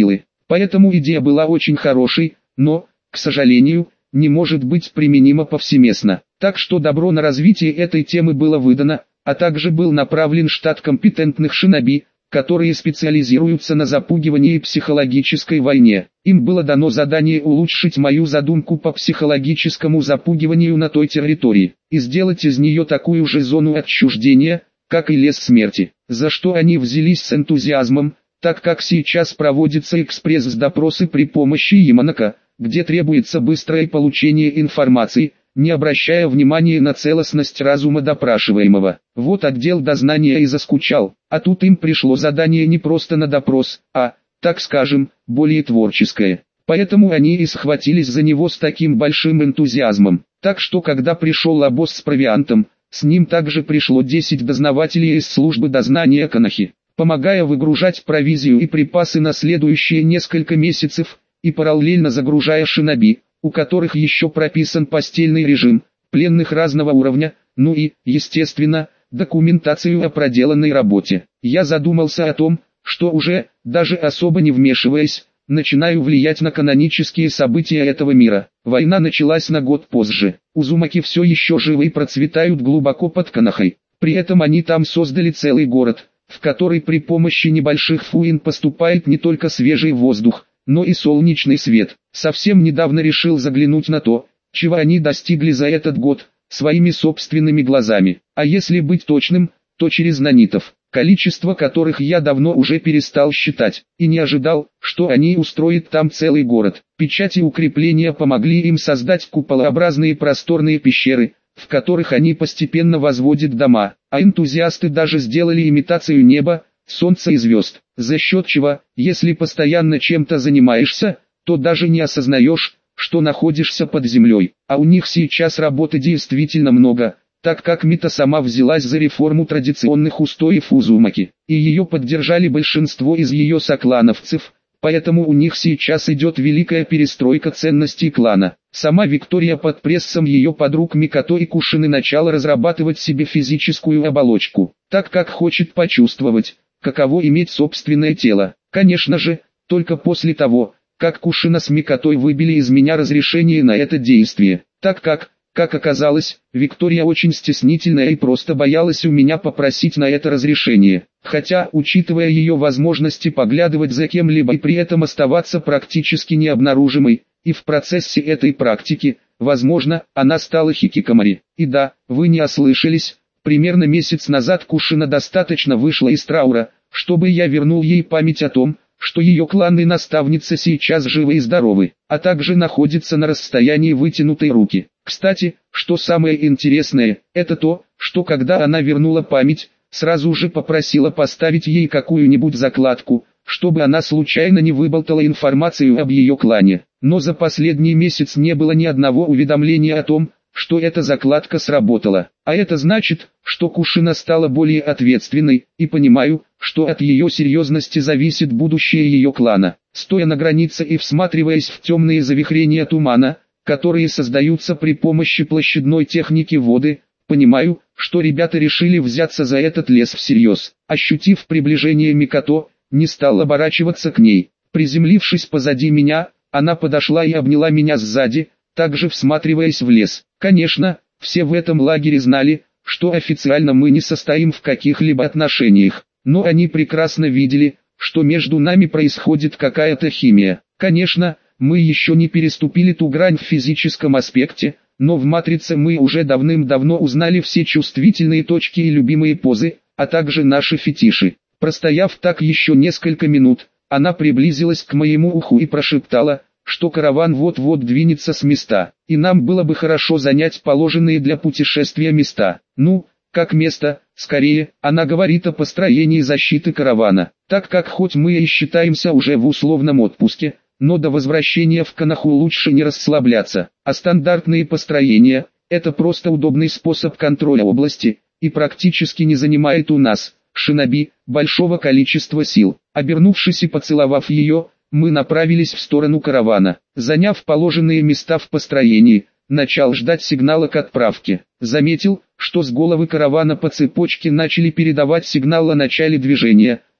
Поэтому идея была очень хорошей, но, к сожалению, не может быть применима повсеместно. Так что добро на развитие этой темы было выдано, а также был направлен штат компетентных шиноби, которые специализируются на запугивании и психологической войне. Им было дано задание улучшить мою задумку по психологическому запугиванию на той территории, и сделать из нее такую же зону отчуждения, как и лес смерти, за что они взялись с энтузиазмом, так как сейчас проводятся экспресс-допросы при помощи Яманака, где требуется быстрое получение информации, не обращая внимания на целостность разума допрашиваемого. Вот отдел дознания и заскучал, а тут им пришло задание не просто на допрос, а, так скажем, более творческое. Поэтому они и схватились за него с таким большим энтузиазмом. Так что когда пришел обоз с провиантом, с ним также пришло десять дознавателей из службы дознания Канахи, помогая выгружать провизию и припасы на следующие несколько месяцев, и параллельно загружая шиноби, у которых еще прописан постельный режим, пленных разного уровня, ну и, естественно, документацию о проделанной работе. Я задумался о том, что уже, даже особо не вмешиваясь, начинаю влиять на канонические события этого мира. Война началась на год позже. Узумаки все еще живы и процветают глубоко под Канахой. При этом они там создали целый город, в который при помощи небольших фуин поступает не только свежий воздух, но и солнечный свет. Совсем недавно решил заглянуть на то, чего они достигли за этот год, своими собственными глазами. А если быть точным, то через нанитов, количество которых я давно уже перестал считать, и не ожидал, что они устроят там целый город. Печати укрепления помогли им создать куполообразные просторные пещеры, в которых они постепенно возводят дома, а энтузиасты даже сделали имитацию неба, солнца и звезд, за счет чего, если постоянно чем-то занимаешься, то даже не осознаешь, что находишься под землей. А у них сейчас работы действительно много, так как Мита сама взялась за реформу традиционных устоев Узумаки, и ее поддержали большинство из ее соклановцев, поэтому у них сейчас идет великая перестройка ценностей клана. Сама Виктория под прессом ее подруг Микото и Кушины начала разрабатывать себе физическую оболочку, так как хочет почувствовать, каково иметь собственное тело. Конечно же, только после того, как Кушина с Микотой выбили из меня разрешение на это действие, так как, как оказалось, Виктория очень стеснительная и просто боялась у меня попросить на это разрешение. Хотя, учитывая ее возможности поглядывать за кем-либо и при этом оставаться практически необнаружимой, и в процессе этой практики, возможно, она стала хикикомори. И да, вы не ослышались, примерно месяц назад Кушина достаточно вышла из траура, чтобы я вернул ей память о том, что ее клан и наставница сейчас живы и здоровы, а также находятся на расстоянии вытянутой руки. Кстати, что самое интересное, это то, что когда она вернула память, сразу же попросила поставить ей какую-нибудь закладку, чтобы она случайно не выболтала информацию об ее клане. Но за последний месяц не было ни одного уведомления о том, что эта закладка сработала. А это значит, что Кушина стала более ответственной, и понимаю, что от ее серьезности зависит будущее ее клана. Стоя на границе и всматриваясь в темные завихрения тумана, которые создаются при помощи площадной техники воды, понимаю, что ребята решили взяться за этот лес всерьез. Ощутив приближение Микото, не стал оборачиваться к ней. Приземлившись позади меня, она подошла и обняла меня сзади, также всматриваясь в лес. Конечно, все в этом лагере знали, что официально мы не состоим в каких-либо отношениях, но они прекрасно видели, что между нами происходит какая-то химия. Конечно, мы еще не переступили ту грань в физическом аспекте, но в матрице мы уже давным-давно узнали все чувствительные точки и любимые позы, а также наши фетиши. Простояв так еще несколько минут, она приблизилась к моему уху и прошептала, что караван вот-вот двинется с места, и нам было бы хорошо занять положенные для путешествия места. Ну, как место, скорее, она говорит о построении защиты каравана, так как хоть мы и считаемся уже в условном отпуске, но до возвращения в Канаху лучше не расслабляться, а стандартные построения – это просто удобный способ контроля области, и практически не занимает у нас, шиноби, большого количества сил. Обернувшись и поцеловав ее, мы направились в сторону каравана. Заняв положенные места в построении, начал ждать сигнала к отправке. Заметил, что с головы каравана по цепочке начали передавать сигнал о начале движения,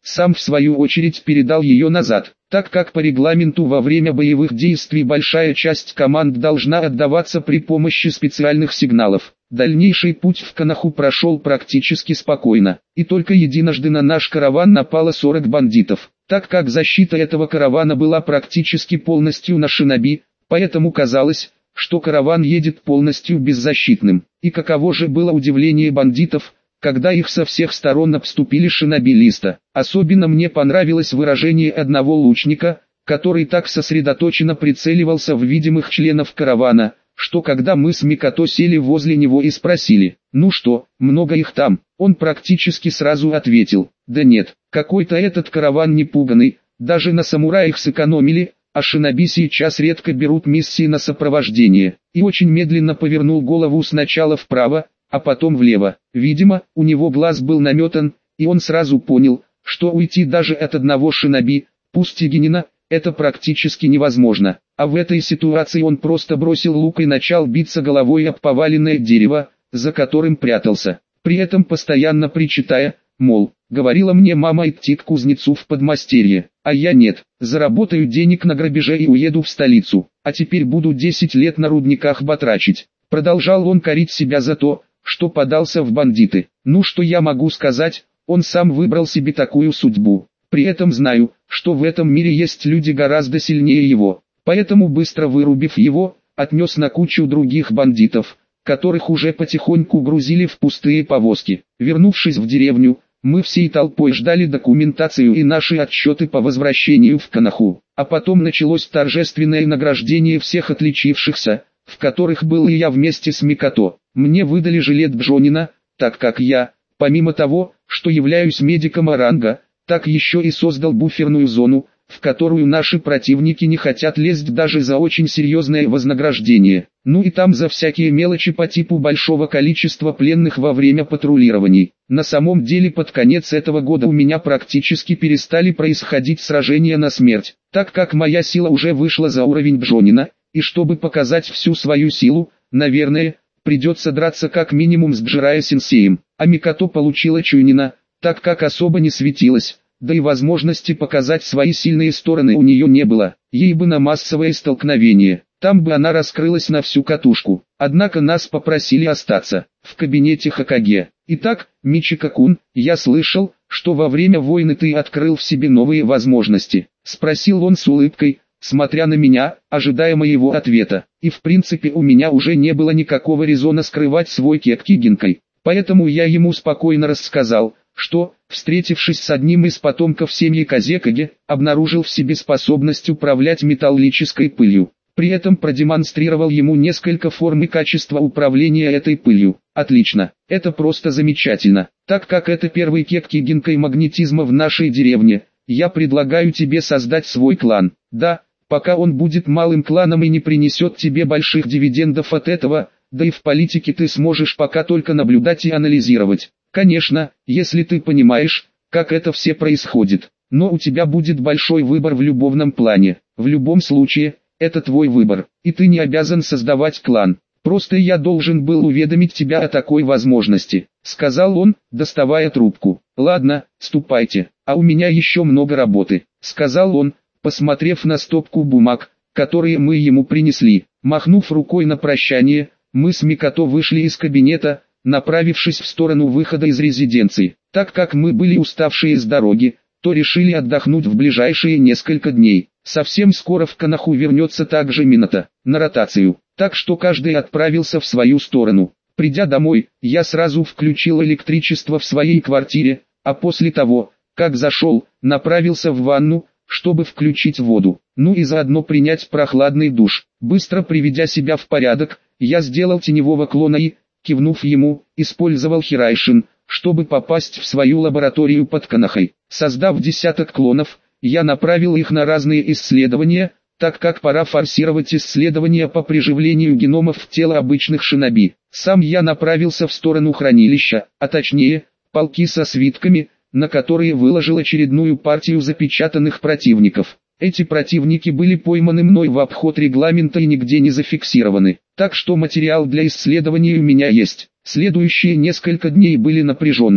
сам в свою очередь передал ее назад, так как по регламенту во время боевых действий большая часть команд должна отдаваться при помощи специальных сигналов. Дальнейший путь в Канаху прошел практически спокойно, и только единожды на наш караван напало сорок бандитов, так как защита этого каравана была практически полностью на шиноби, поэтому казалось, что караван едет полностью беззащитным. И каково же было удивление бандитов, когда их со всех сторон обступили шиноби-листа. Особенно мне понравилось выражение одного лучника, который так сосредоточенно прицеливался в видимых членов каравана, что когда мы с Микото сели возле него и спросили: «Ну что, много их там?», он практически сразу ответил: «Да нет, какой-то этот караван непуганный, даже на самураях сэкономили, а шиноби сейчас редко берут миссии на сопровождение», и очень медленно повернул голову сначала вправо, а потом влево. Видимо, у него глаз был наметан, и он сразу понял, что уйти даже от одного шиноби, пусть и генина, это практически невозможно. А в этой ситуации он просто бросил лук и начал биться головой об поваленное дерево, за которым прятался. При этом постоянно причитая, мол, говорила мне мама идти к кузнецу в подмастерье, а я нет, заработаю денег на грабеже и уеду в столицу, а теперь буду десять лет на рудниках батрачить. Продолжал он корить себя за то, что подался в бандиты. Ну что я могу сказать, он сам выбрал себе такую судьбу. При этом знаю, что в этом мире есть люди гораздо сильнее его. Поэтому быстро вырубив его, отнес на кучу других бандитов, которых уже потихоньку грузили в пустые повозки. Вернувшись в деревню, мы всей толпой ждали документацию и наши отчеты по возвращению в Канаху. А потом началось торжественное награждение всех отличившихся, в которых был и я вместе с Микото. Мне выдали жилет Джонина, так как я, помимо того, что являюсь медиком Оранга, так еще и создал буферную зону, в которую наши противники не хотят лезть даже за очень серьезное вознаграждение. Ну и там за всякие мелочи по типу большого количества пленных во время патрулирований. На самом деле под конец этого года у меня практически перестали происходить сражения на смерть, так как моя сила уже вышла за уровень Джонина, и чтобы показать всю свою силу, наверное, придется драться как минимум с Джирайя-сенсеем. А Микото получила Чуйнина, так как особо не светилась, да и возможности показать свои сильные стороны у нее не было. Ей бы на массовое столкновение, там бы она раскрылась на всю катушку. Однако нас попросили остаться в кабинете Хокаге. Итак, Мичико-кун, я слышал, что во время войны ты открыл в себе новые возможности, спросил он с улыбкой, смотря на меня, ожидая моего ответа. И в принципе у меня уже не было никакого резона скрывать свой кекки гинкой. Поэтому я ему спокойно рассказал, что, встретившись с одним из потомков семьи Казекаге, обнаружил в себе способность управлять металлической пылью. При этом продемонстрировал ему несколько форм и качества управления этой пылью. Отлично, это просто замечательно. Так как это первый кекки гинкой магнетизма в нашей деревне, я предлагаю тебе создать свой клан. Да, пока он будет малым кланом и не принесет тебе больших дивидендов от этого, да и в политике ты сможешь пока только наблюдать и анализировать. Конечно, если ты понимаешь, как это все происходит, но у тебя будет большой выбор в любовном плане. В любом случае, это твой выбор, и ты не обязан создавать клан. Просто я должен был уведомить тебя о такой возможности, сказал он, доставая трубку. Ладно, ступайте, а у меня еще много работы, сказал он, посмотрев на стопку бумаг, которые мы ему принесли. Махнув рукой на прощание, мы с Микото вышли из кабинета, направившись в сторону выхода из резиденции. Так как мы были уставшие с дороги, то решили отдохнуть в ближайшие несколько дней. Совсем скоро в Канаху вернется также Минато, на ротацию, так что каждый отправился в свою сторону. Придя домой, я сразу включил электричество в своей квартире, а после того, как зашел, направился в ванну, чтобы включить воду, ну и заодно принять прохладный душ. Быстро приведя себя в порядок, я сделал теневого клона и, кивнув ему, использовал Хирайшин, чтобы попасть в свою лабораторию под Канахой. Создав десяток клонов, я направил их на разные исследования, так как пора форсировать исследования по приживлению геномов в тело обычных шиноби. Сам я направился в сторону хранилища, а точнее, полки со свитками, на которые выложил очередную партию запечатанных противников. Эти противники были пойманы мной в обход регламента и нигде не зафиксированы, так что материал для исследований у меня есть. Следующие несколько дней были напряженными.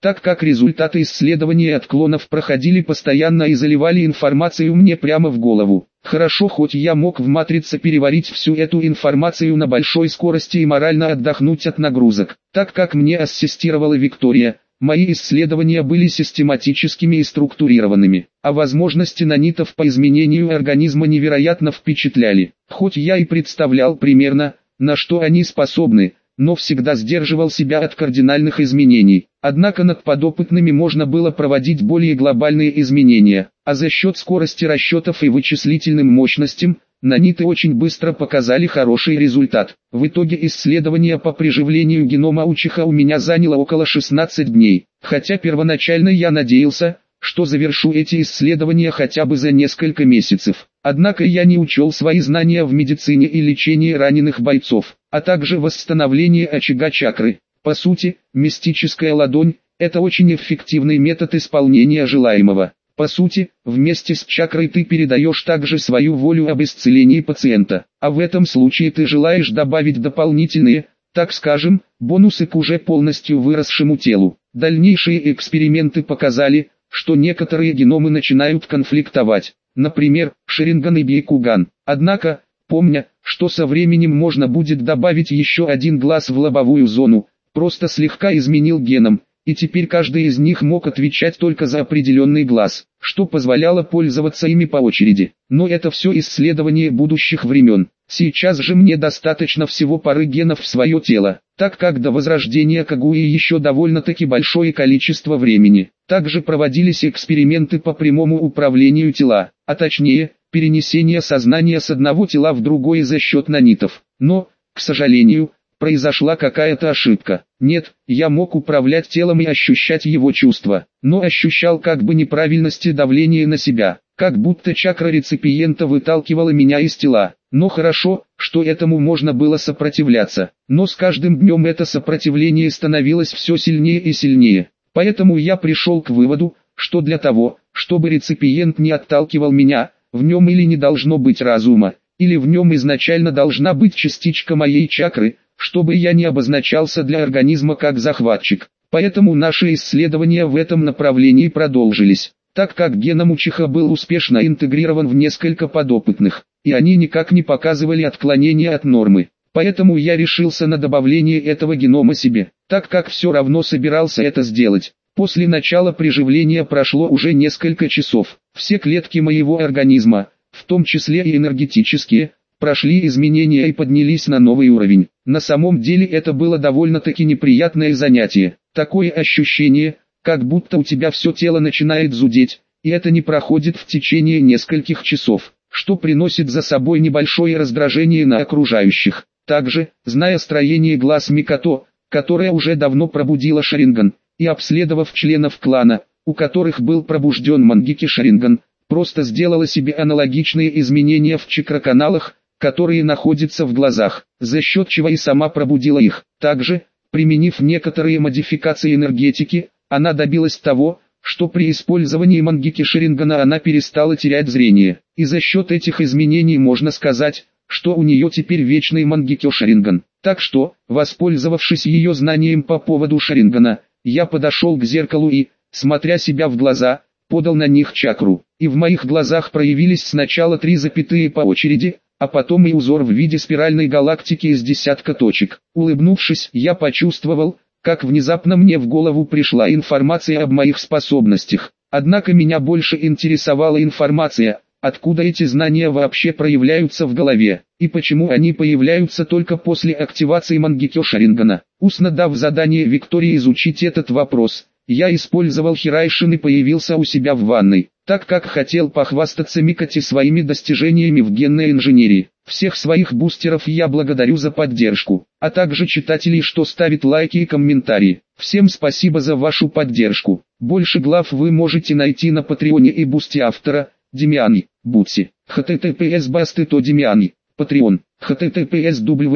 так как результаты исследования отклонов проходили постоянно и заливали информацию мне прямо в голову. Хорошо, хоть я мог в матрице переварить всю эту информацию на большой скорости и морально отдохнуть от нагрузок. Так как мне ассистировала Виктория, мои исследования были систематическими и структурированными, а возможности нанитов по изменению организма невероятно впечатляли. Хоть я и представлял примерно, на что они способны, но всегда сдерживал себя от кардинальных изменений. Однако над подопытными можно было проводить более глобальные изменения, а за счет скорости расчетов и вычислительным мощностям, наниты очень быстро показали хороший результат. В итоге исследование по приживлению генома учиха у меня заняло около шестнадцати дней, хотя первоначально я надеялся, что завершу эти исследования хотя бы за несколько месяцев. Однако я не учел свои знания в медицине и лечении раненых бойцов, а также восстановление очага чакры. По сути, мистическая ладонь – это очень эффективный метод исполнения желаемого. По сути, вместе с чакрой ты передаешь также свою волю об исцелении пациента, а в этом случае ты желаешь добавить дополнительные, так скажем, бонусы к уже полностью выросшему телу. Дальнейшие эксперименты показали, что некоторые геномы начинают конфликтовать, например, Шаринган и Бейкуган. Однако, помня, что со временем можно будет добавить еще один глаз в лобовую зону, просто слегка изменил геном, и теперь каждый из них мог отвечать только за определенный глаз, что позволяло пользоваться ими по очереди. Но это все исследование будущих времен. Сейчас же мне достаточно всего пары генов в свое тело, так как до возрождения Кагуи еще довольно-таки большое количество времени. Также проводились эксперименты по прямому управлению тела, а точнее, перенесение сознания с одного тела в другое за счет нанитов. Но, к сожалению, произошла какая-то ошибка. Нет, я мог управлять телом и ощущать его чувства, но ощущал как бы неправильности давления на себя, как будто чакра реципиента выталкивала меня из тела. Но хорошо, что этому можно было сопротивляться, но с каждым днем это сопротивление становилось все сильнее и сильнее. Поэтому я пришел к выводу, что для того, чтобы реципиент не отталкивал меня, в нем или не должно быть разума, или в нем изначально должна быть частичка моей чакры, чтобы я не обозначался для организма как захватчик. Поэтому наши исследования в этом направлении продолжились, так как геном учиха был успешно интегрирован в несколько подопытных, и они никак не показывали отклонения от нормы. Поэтому я решился на добавление этого генома себе, так как все равно собирался это сделать. После начала приживления прошло уже несколько часов. Все клетки моего организма, в том числе и энергетические, прошли изменения и поднялись на новый уровень. На самом деле это было довольно-таки неприятное занятие. Такое ощущение, как будто у тебя все тело начинает зудеть, и это не проходит в течение нескольких часов, что приносит за собой небольшое раздражение на окружающих. Также, зная строение глаз Микото, которая уже давно пробудила Шаринган, и обследовав членов клана, у которых был пробужден Мангеки Шаринган, просто сделала себе аналогичные изменения в чакроканалах, которые находятся в глазах, за счет чего и сама пробудила их. Также, применив некоторые модификации энергетики, она добилась того, что при использовании Мангеки Шарингана она перестала терять зрение. И за счет этих изменений можно сказать, что у нее теперь вечный Мангекё Шаринган. Так что, воспользовавшись ее знанием по поводу Шарингана, я подошел к зеркалу и, смотря себя в глаза, подал на них чакру. И в моих глазах проявились сначала три запятые по очереди, а потом и узор в виде спиральной галактики из десятка точек. Улыбнувшись, я почувствовал, как внезапно мне в голову пришла информация об моих способностях. Однако меня больше интересовала информация, откуда эти знания вообще проявляются в голове, и почему они появляются только после активации Мангекё Шарингана. Устно дав задание Виктории изучить этот вопрос, я использовал Хирайшин и появился у себя в ванной, так как хотел похвастаться Микоте своими достижениями в генной инженерии. Всех своих бустеров я благодарю за поддержку, а также читателей, что ставят лайки и комментарии. Всем спасибо за вашу поддержку. Больше глав вы можете найти на Патреоне и Бусти автора, Демиани, Бутси. https басты.то Демиани, Patreon, https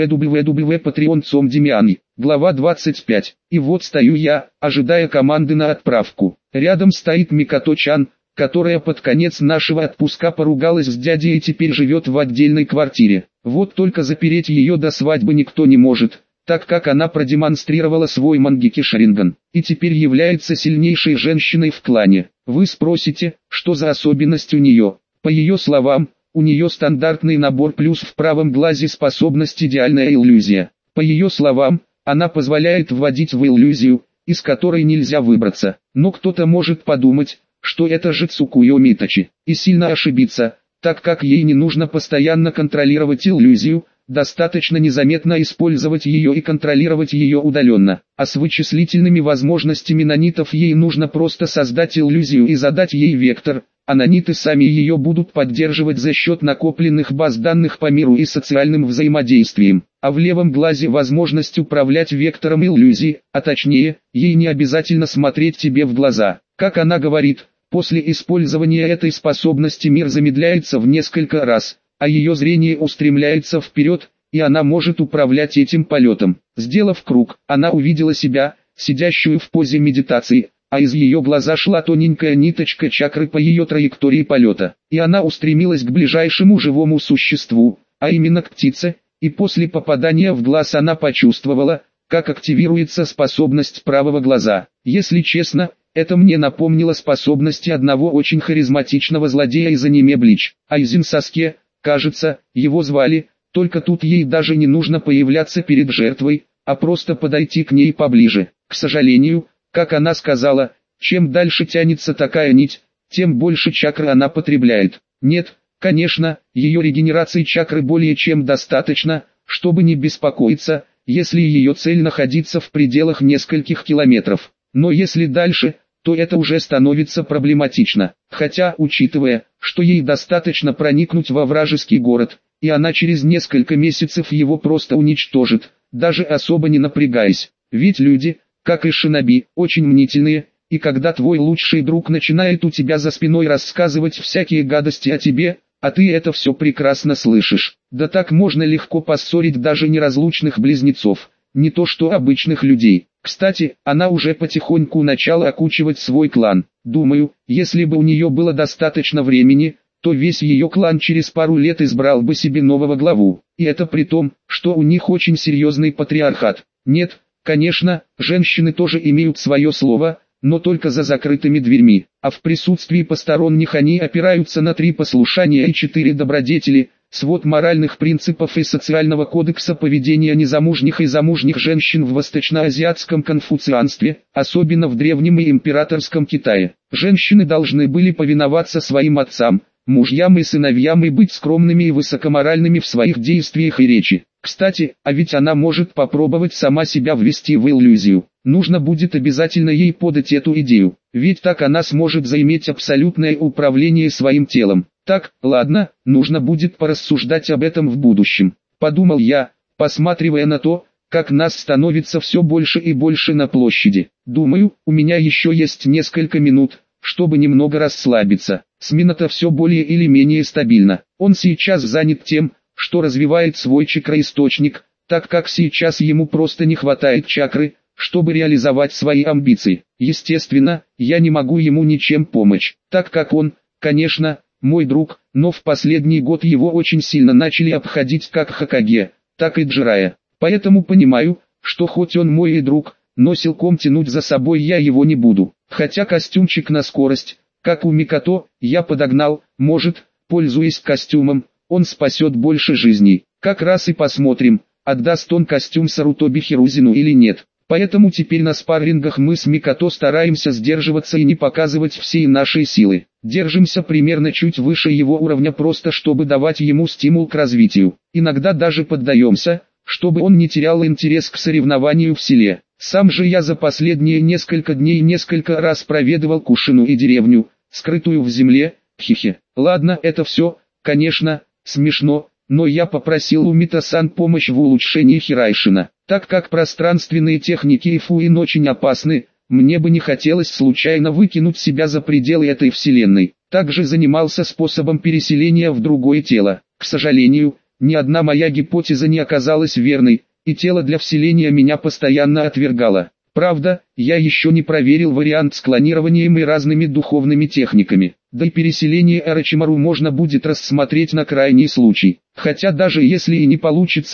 www Patreon точка com Демиани, глава двадцать пять. И вот стою я, ожидая команды на отправку. Рядом стоит Микото-чан, которая под конец нашего отпуска поругалась с дядей и теперь живет в отдельной квартире. Вот только запереть ее до свадьбы никто не может, так как она продемонстрировала свой Мангеки Шаринган, и теперь является сильнейшей женщиной в клане. Вы спросите, что за особенность у нее? По ее словам, у нее стандартный набор плюс в правом глазе способность идеальная иллюзия. По ее словам, она позволяет вводить в иллюзию, из которой нельзя выбраться. Но кто-то может подумать, что это же Цукуё Митачи, и сильно ошибиться, так как ей не нужно постоянно контролировать иллюзию, достаточно незаметно использовать ее и контролировать ее удаленно. А с вычислительными возможностями нанитов ей нужно просто создать иллюзию и задать ей вектор, а наниты сами ее будут поддерживать за счет накопленных баз данных по миру и социальным взаимодействием. А в левом глазе возможность управлять вектором иллюзии, а точнее, ей не обязательно смотреть тебе в глаза. Как она говорит, после использования этой способности мир замедляется в несколько раз, а ее зрение устремляется вперед, и она может управлять этим полетом. Сделав круг, она увидела себя, сидящую в позе медитации, а из ее глаза шла тоненькая ниточка чакры по ее траектории полета. И она устремилась к ближайшему живому существу, а именно к птице, и после попадания в глаз она почувствовала, как активируется способность правого глаза. Если честно, это мне напомнило способности одного очень харизматичного злодея из аниме Блич. Айзен Саске, кажется, его звали, только тут ей даже не нужно появляться перед жертвой, а просто подойти к ней поближе. К сожалению, как она сказала, чем дальше тянется такая нить, тем больше чакры она потребляет. Нет, конечно, ее регенерации чакры более чем достаточно, чтобы не беспокоиться, если ее цель находится в пределах нескольких километров. Но если дальше, то это уже становится проблематично. Хотя, учитывая, что ей достаточно проникнуть во вражеский город, и она через несколько месяцев его просто уничтожит, даже особо не напрягаясь. Ведь люди, как и шиноби, очень мнительные, и когда твой лучший друг начинает у тебя за спиной рассказывать всякие гадости о тебе, а ты это все прекрасно слышишь, да так можно легко поссорить даже неразлучных близнецов, не то что обычных людей. Кстати, она уже потихоньку начала окучивать свой клан. Думаю, если бы у нее было достаточно времени, то весь ее клан через пару лет избрал бы себе нового главу. И это при том, что у них очень серьезный патриархат. Нет, конечно, женщины тоже имеют свое слово, но только за закрытыми дверьми. А в присутствии посторонних они опираются на три послушания и четыре добродетели, свод моральных принципов и социального кодекса поведения незамужних и замужних женщин в восточноазиатском конфуцианстве, особенно в древнем и императорском Китае. Женщины должны были повиноваться своим отцам, мужьям и сыновьям и быть скромными и высокоморальными в своих действиях и речи. Кстати, а ведь она может попробовать сама себя ввести в иллюзию. Нужно будет обязательно ей подать эту идею, ведь так она сможет заиметь абсолютное управление своим телом. Так, ладно, нужно будет порассуждать об этом в будущем, подумал я, посматривая на то, как нас становится все больше и больше на площади. Думаю, у меня еще есть несколько минут, чтобы немного расслабиться. С Минато все более или менее стабильно. Он сейчас занят тем, что развивает свой чакроисточник, так как сейчас ему просто не хватает чакры, чтобы реализовать свои амбиции. Естественно, я не могу ему ничем помочь, так как он, конечно, мой друг, но в последний год его очень сильно начали обходить как Хокаге, так и Джирая. Поэтому понимаю, что хоть он мой и друг, но силком тянуть за собой я его не буду. Хотя костюмчик на скорость, как у Микото, я подогнал, может, пользуясь костюмом, он спасет больше жизней. Как раз и посмотрим, отдаст он костюм Сарутоби Хирузину или нет. Поэтому теперь на спаррингах мы с Микото стараемся сдерживаться и не показывать всей нашей силы. Держимся примерно чуть выше его уровня просто чтобы давать ему стимул к развитию. Иногда даже поддаемся, чтобы он не терял интерес к соревнованию в селе. Сам же я за последние несколько дней несколько раз проведывал Кушину и деревню, скрытую в земле, хихи. Ладно, это все, конечно, смешно, но я попросил у Мито-сан помощь в улучшении Хирайшина. Так как пространственные техники и фуин очень опасны, мне бы не хотелось случайно выкинуть себя за пределы этой вселенной. Также занимался способом переселения в другое тело. К сожалению, ни одна моя гипотеза не оказалась верной, и тело для вселения меня постоянно отвергало. Правда, я еще не проверил вариант с клонированием и разными духовными техниками. Да и переселение Орочимару можно будет рассмотреть на крайний случай. Хотя даже если и не получится,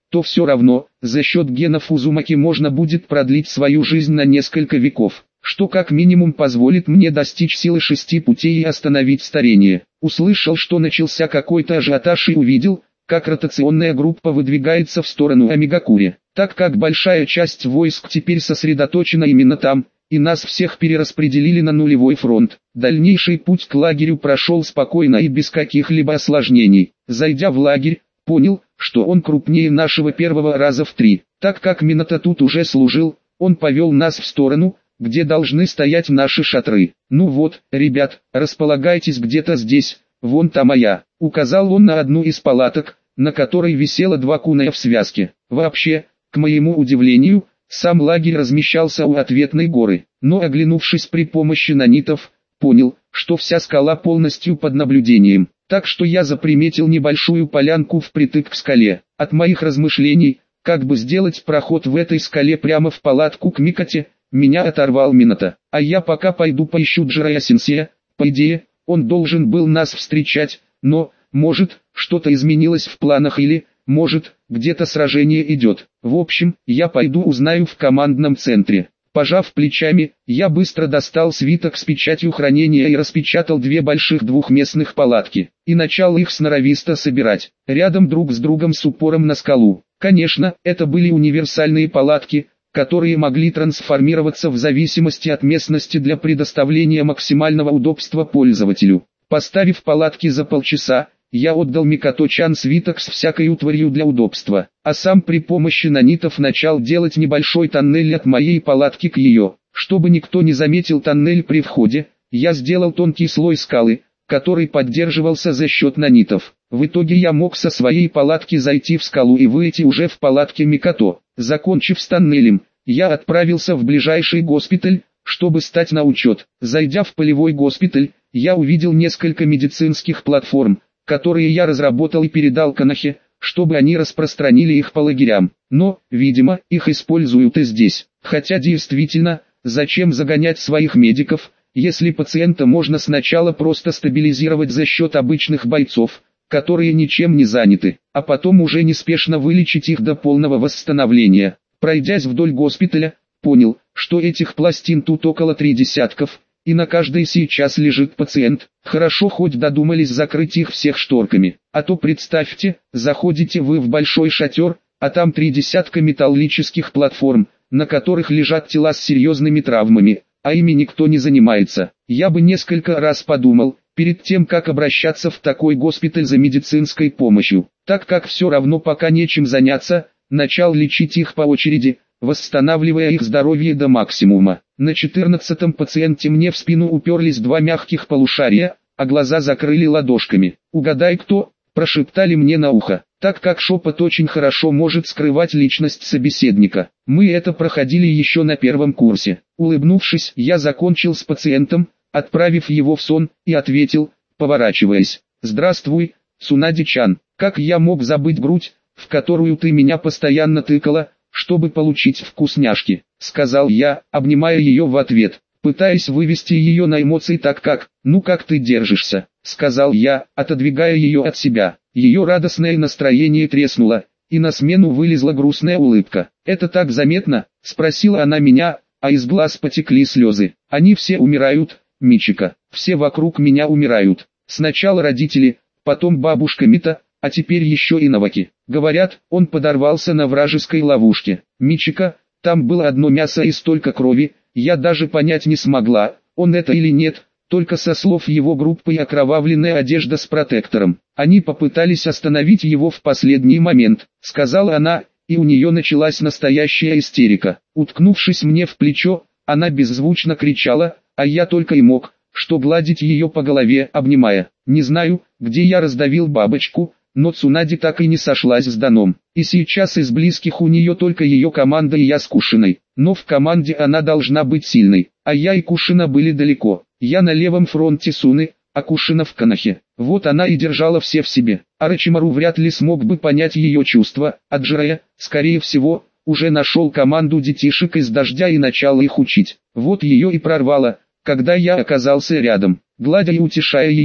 то все равно, за счет генов Узумаки можно будет продлить свою жизнь на несколько веков, что как минимум позволит мне достичь силы шести путей и остановить старение. Услышал, что начался какой-то ажиотаж и увидел, как ротационная группа выдвигается в сторону Амигакури, так как большая часть войск теперь сосредоточена именно там, и нас всех перераспределили на нулевой фронт. Дальнейший путь к лагерю прошел спокойно и без каких-либо осложнений. Зайдя в лагерь, понял, что он крупнее нашего первого раза в три. Так как Минато тут уже служил, он повел нас в сторону, где должны стоять наши шатры. «Ну вот, ребят, располагайтесь где-то здесь, вон та моя», — указал он на одну из палаток, на которой висело два куная в связке. Вообще, к моему удивлению, сам лагерь размещался у ответной горы, но оглянувшись при помощи нанитов, понял, что вся скала полностью под наблюдением, так что я заприметил небольшую полянку впритык к скале. От моих размышлений, как бы сделать проход в этой скале прямо в палатку к Микоте, меня оторвал Минато. А я пока пойду поищу Джирайя-сенсея. По идее, он должен был нас встречать, но, может, что-то изменилось в планах или, может, где-то сражение идет. В общем, я пойду узнаю в командном центре. Пожав плечами, я быстро достал свиток с печатью хранения и распечатал две больших двухместных палатки, и начал их сноровисто собирать, рядом друг с другом с упором на скалу. Конечно, это были универсальные палатки, которые могли трансформироваться в зависимости от местности для предоставления максимального удобства пользователю. Поставив палатки за полчаса, я отдал Микото-чан свиток с всякой утварью для удобства, а сам при помощи нанитов начал делать небольшой тоннель от моей палатки к ее. Чтобы никто не заметил тоннель при входе, я сделал тонкий слой скалы, который поддерживался за счет нанитов. В итоге я мог со своей палатки зайти в скалу и выйти уже в палатке Микото. Закончив с тоннелем, я отправился в ближайший госпиталь, чтобы стать на учет. Зайдя в полевой госпиталь, я увидел несколько медицинских платформ, которые я разработал и передал Конохе, чтобы они распространили их по лагерям. Но, видимо, их используют и здесь. Хотя действительно, зачем загонять своих медиков, если пациента можно сначала просто стабилизировать за счет обычных бойцов, которые ничем не заняты, а потом уже неспешно вылечить их до полного восстановления. Пройдясь вдоль госпиталя, понял, что этих пластин тут около три десятков, и на каждой сейчас лежит пациент. Хорошо хоть додумались закрыть их всех шторками, а то представьте, заходите вы в большой шатер, а там три десятка металлических платформ, на которых лежат тела с серьезными травмами, а ими никто не занимается. Я бы несколько раз подумал, перед тем как обращаться в такой госпиталь за медицинской помощью, так как все равно пока нечем заняться, начал лечить их по очереди, восстанавливая их здоровье до максимума. На четырнадцатом пациенте мне в спину уперлись два мягких полушария, а глаза закрыли ладошками. «Угадай кто?» – прошептали мне на ухо, так как шепот очень хорошо может скрывать личность собеседника. Мы это проходили еще на первом курсе. Улыбнувшись, я закончил с пациентом, отправив его в сон, и ответил, поворачиваясь: «Здравствуй, Цунади-чан, как я мог забыть грудь, в которую ты меня постоянно тыкала, чтобы получить вкусняшки», — сказал я, обнимая ее в ответ, пытаясь вывести ее на эмоции так как, «Ну как ты держишься», — сказал я, отодвигая ее от себя. Ее радостное настроение треснуло, и на смену вылезла грустная улыбка. «Это так заметно?» — спросила она меня, а из глаз потекли слезы. «Они все умирают, Мичика, все вокруг меня умирают. Сначала родители, потом бабушка Мита, а теперь еще и Наваки. Говорят, он подорвался на вражеской ловушке. Мичика, там было одно мясо и столько крови, я даже понять не смогла, он это или нет, только со слов его группы и окровавленная одежда с протектором. Они попытались остановить его в последний момент», — сказала она, и у нее началась настоящая истерика. Уткнувшись мне в плечо, она беззвучно кричала, а я только и мог, что гладить ее по голове, обнимая. Не знаю, где я раздавил бабочку, но Цунади так и не сошлась с Даном. И сейчас из близких у нее только ее команда и я с Кушиной. Но в команде она должна быть сильной, а я и Кушина были далеко. Я на левом фронте Суны, а Кушина в Конохе. Вот она и держала все в себе. Орочимару вряд ли смог бы понять ее чувства, а Джирайя, скорее всего, уже нашел команду детишек из дождя и начал их учить. Вот ее и прорвало, когда я оказался рядом. Гладя и утешая ее,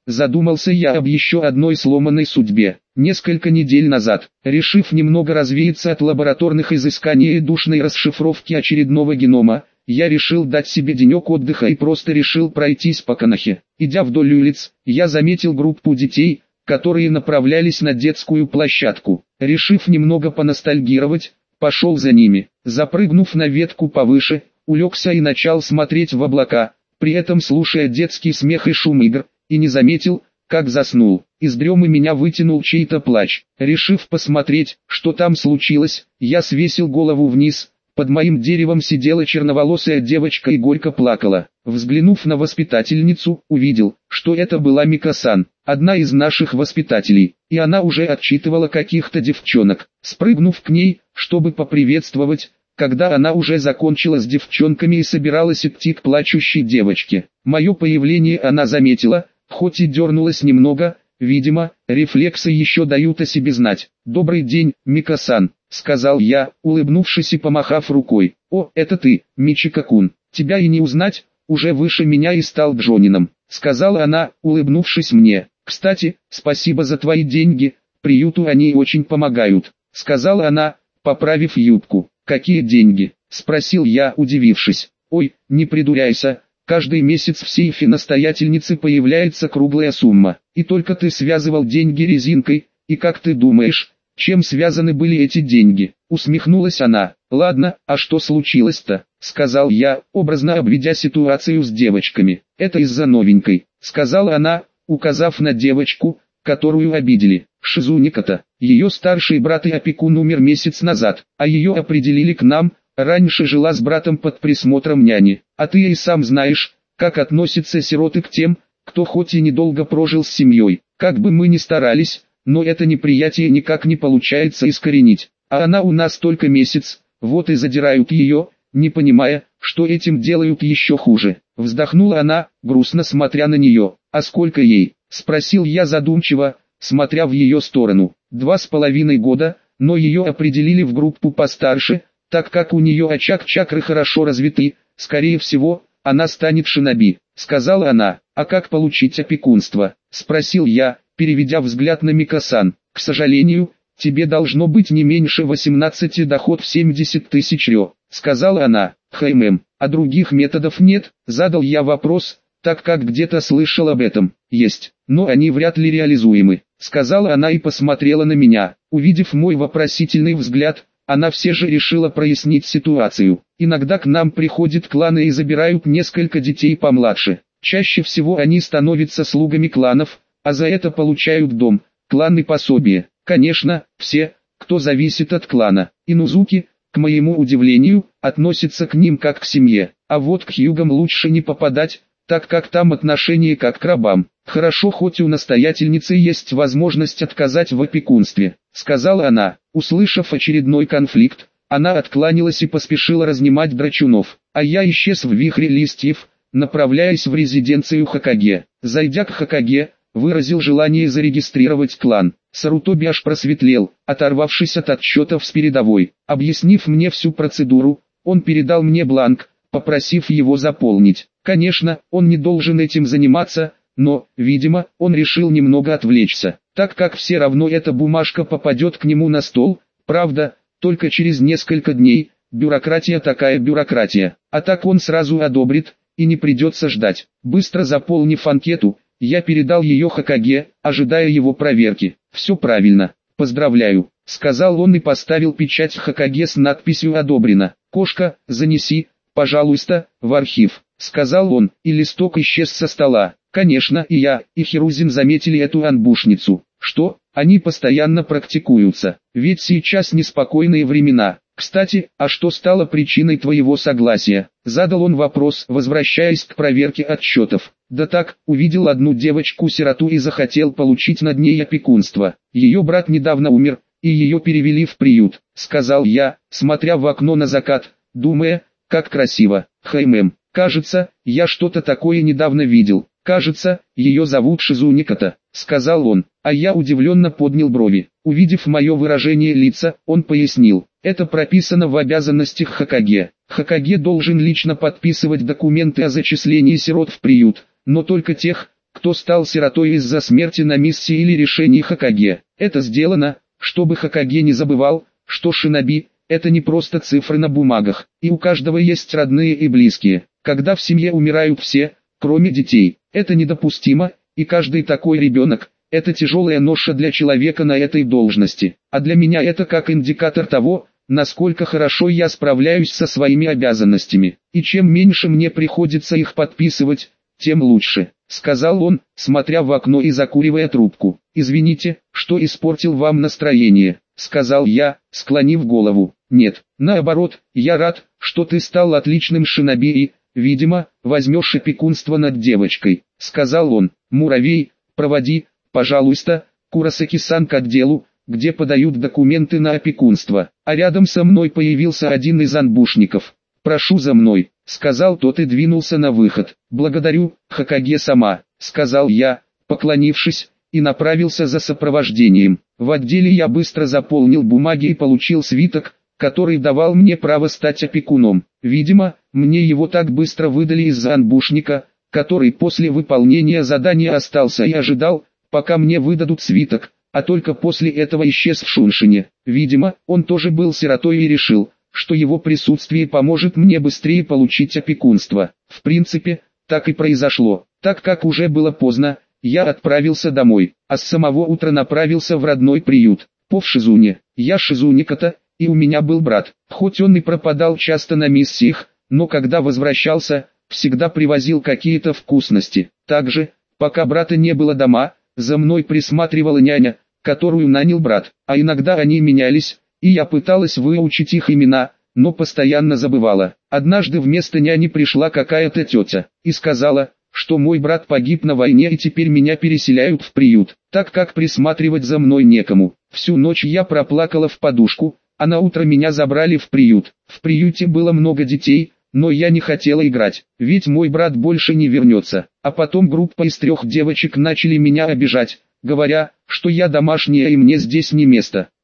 задумался я об еще одной сломанной судьбе. Несколько недель назад, решив немного развеяться от лабораторных изысканий и душной расшифровки очередного генома, я решил дать себе денек отдыха и просто решил пройтись по Канахе. Идя вдоль улиц, я заметил группу детей, которые направлялись на детскую площадку. Решив немного поностальгировать, пошел за ними. Запрыгнув на ветку повыше, улегся и начал смотреть в облака, при этом слушая детский смех и шум игр, и не заметил, как заснул. Из дремы меня вытянул чей-то плач. Решив посмотреть, что там случилось, я свесил голову вниз. Под моим деревом сидела черноволосая девочка и горько плакала. Взглянув на воспитательницу, увидел, что это была Мика-сан, одна из наших воспитателей, и она уже отчитывала каких-то девчонок. Спрыгнув к ней, чтобы поприветствовать, когда она уже закончила с девчонками и собиралась идти к плачущей девочке. Мое появление она заметила, хоть и дернулась немного, видимо, рефлексы еще дают о себе знать. «Добрый день, Мика-сан», — сказал я, улыбнувшись и помахав рукой. «О, это ты, Мичико-кун, тебя и не узнать, уже выше меня и стал Джонином», — сказала она, улыбнувшись мне. «Кстати, спасибо за твои деньги, приюту они очень помогают», — сказала она, поправив юбку. «Какие деньги?» — спросил я, удивившись. «Ой, не придуряйся, каждый месяц в сейфе настоятельницы появляется круглая сумма, и только ты связывал деньги резинкой, и как ты думаешь, чем связаны были эти деньги?» Усмехнулась она. «Ладно, а что случилось-то?» — сказал я, образно обведя ситуацию с девочками. «Это из-за новенькой», — сказала она, указав на девочку, которую обидели. «Шизуниката, ее старший брат и опекун умер месяц назад, а ее определили к нам, раньше жила с братом под присмотром няни, а ты и сам знаешь, как относятся сироты к тем, кто хоть и недолго прожил с семьей. Как бы мы ни старались, но это неприятие никак не получается искоренить, а она у нас только месяц, вот и задирают ее, не понимая, что этим делают еще хуже». Вздохнула она, грустно смотря на нее. «А сколько ей?» — спросил я задумчиво, смотря в ее сторону. «Два с половиной года, но ее определили в группу постарше, так как у нее очаг чакры хорошо развиты, скорее всего, она станет шиноби», — сказала она. «А как получить опекунство?» — спросил я, переведя взгляд на Мика-сан. «К сожалению, тебе должно быть не меньше восемнадцати, доход в семьдесят тысяч рё», — сказала она. «Хэймэм, а других методов нет?» — задал я вопрос, так как где-то слышал об этом. «Есть, но они вряд ли реализуемы», — сказала она и посмотрела на меня. Увидев мой вопросительный взгляд, она все же решила прояснить ситуацию. «Иногда к нам приходят кланы и забирают несколько детей помладше. Чаще всего они становятся слугами кланов, а за это получают дом, клан и пособие. Конечно, все, кто зависит от клана. Инузуки, к моему удивлению, относятся к ним как к семье, а вот к Хьюгам лучше не попадать, так как там отношение как к рабам. Хорошо, хоть у настоятельницы есть возможность отказать в опекунстве», — сказала она. Услышав очередной конфликт, она откланялась и поспешила разнимать драчунов, а я исчез в вихре листьев, направляясь в резиденцию Хокаге. Зайдя к Хокаге, выразил желание зарегистрировать клан. Сарутоби аж просветлел, оторвавшись от отчетов с передовой. Объяснив мне всю процедуру, он передал мне бланк, попросив его заполнить. Конечно, он не должен этим заниматься, но, видимо, он решил немного отвлечься, так как все равно эта бумажка попадет к нему на стол, правда, только через несколько дней. Бюрократия такая бюрократия, а так он сразу одобрит, и не придется ждать. Быстро заполнив анкету, я передал ее Хокаге, ожидая его проверки. «Все правильно, поздравляю», — сказал он и поставил печать Хокаге с надписью «Одобрено». «Кошка, занеси, пожалуйста, в архив», — сказал он, и листок исчез со стола. Конечно, и я, и Хирузин заметили эту анбушницу. Что, они постоянно практикуются, ведь сейчас неспокойные времена. «Кстати, а что стало причиной твоего согласия?» — задал он вопрос, возвращаясь к проверке отчетов. «Да так, увидел одну девочку-сироту и захотел получить над ней опекунство. Ее брат недавно умер, и ее перевели в приют», — сказал я, смотря в окно на закат, думая, как красиво. «Хэймэм, кажется, я что-то такое недавно видел. Кажется, ее зовут Шизуниката», — сказал он, а я удивленно поднял брови. Увидев мое выражение лица, он пояснил. «Это прописано в обязанностях Хокаге. Хокаге должен лично подписывать документы о зачислении сирот в приют, но только тех, кто стал сиротой из-за смерти на миссии или решений Хокаге. Это сделано, чтобы Хокаге не забывал, что шиноби – это не просто цифры на бумагах, и у каждого есть родные и близкие. Когда в семье умирают все, кроме детей, это недопустимо, и каждый такой ребенок – это тяжелая ноша для человека на этой должности. А для меня это как индикатор того, насколько хорошо я справляюсь со своими обязанностями. И чем меньше мне приходится их подписывать, тем лучше, сказал он, смотря в окно и закуривая трубку. Извините, что испортил вам настроение, сказал я, склонив голову. Нет, наоборот, я рад, что ты стал отличным шиноби и, видимо, возьмешь опекунство над девочкой, сказал он. Муравей, проводи, пожалуйста, Куросаки-сан к отделу, где подают документы на опекунство. А рядом со мной появился один из анбушников. «Прошу за мной», — сказал тот и двинулся на выход. «Благодарю, Хокаге-сама», — сказал я, поклонившись, и направился за сопровождением. В отделе я быстро заполнил бумаги и получил свиток, который давал мне право стать опекуном. Видимо, мне его так быстро выдали из-за анбушника, который после выполнения задания остался и ожидал, пока мне выдадут свиток, а только после этого исчез в Шуншине. Видимо, он тоже был сиротой и решил, что его присутствие поможет мне быстрее получить опекунство. В принципе, так и произошло. Так как уже было поздно, я отправился домой, а с самого утра направился в родной приют, по Шизуне. Я Шизуниката, и у меня был брат. Хоть он и пропадал часто на миссиях, но когда возвращался, всегда привозил какие-то вкусности. Также, пока брата не было дома, за мной присматривала няня, которую нанял брат, а иногда они менялись, и я пыталась выучить их имена, но постоянно забывала. Однажды вместо няни пришла какая-то тетя, и сказала, что мой брат погиб на войне и теперь меня переселяют в приют, так как присматривать за мной некому. Всю ночь я проплакала в подушку, а на утро меня забрали в приют. В приюте было много детей, но я не хотела играть, ведь мой брат больше не вернется. А потом группа из трех девочек начали меня обижать, говоря, что я домашняя и мне здесь не место.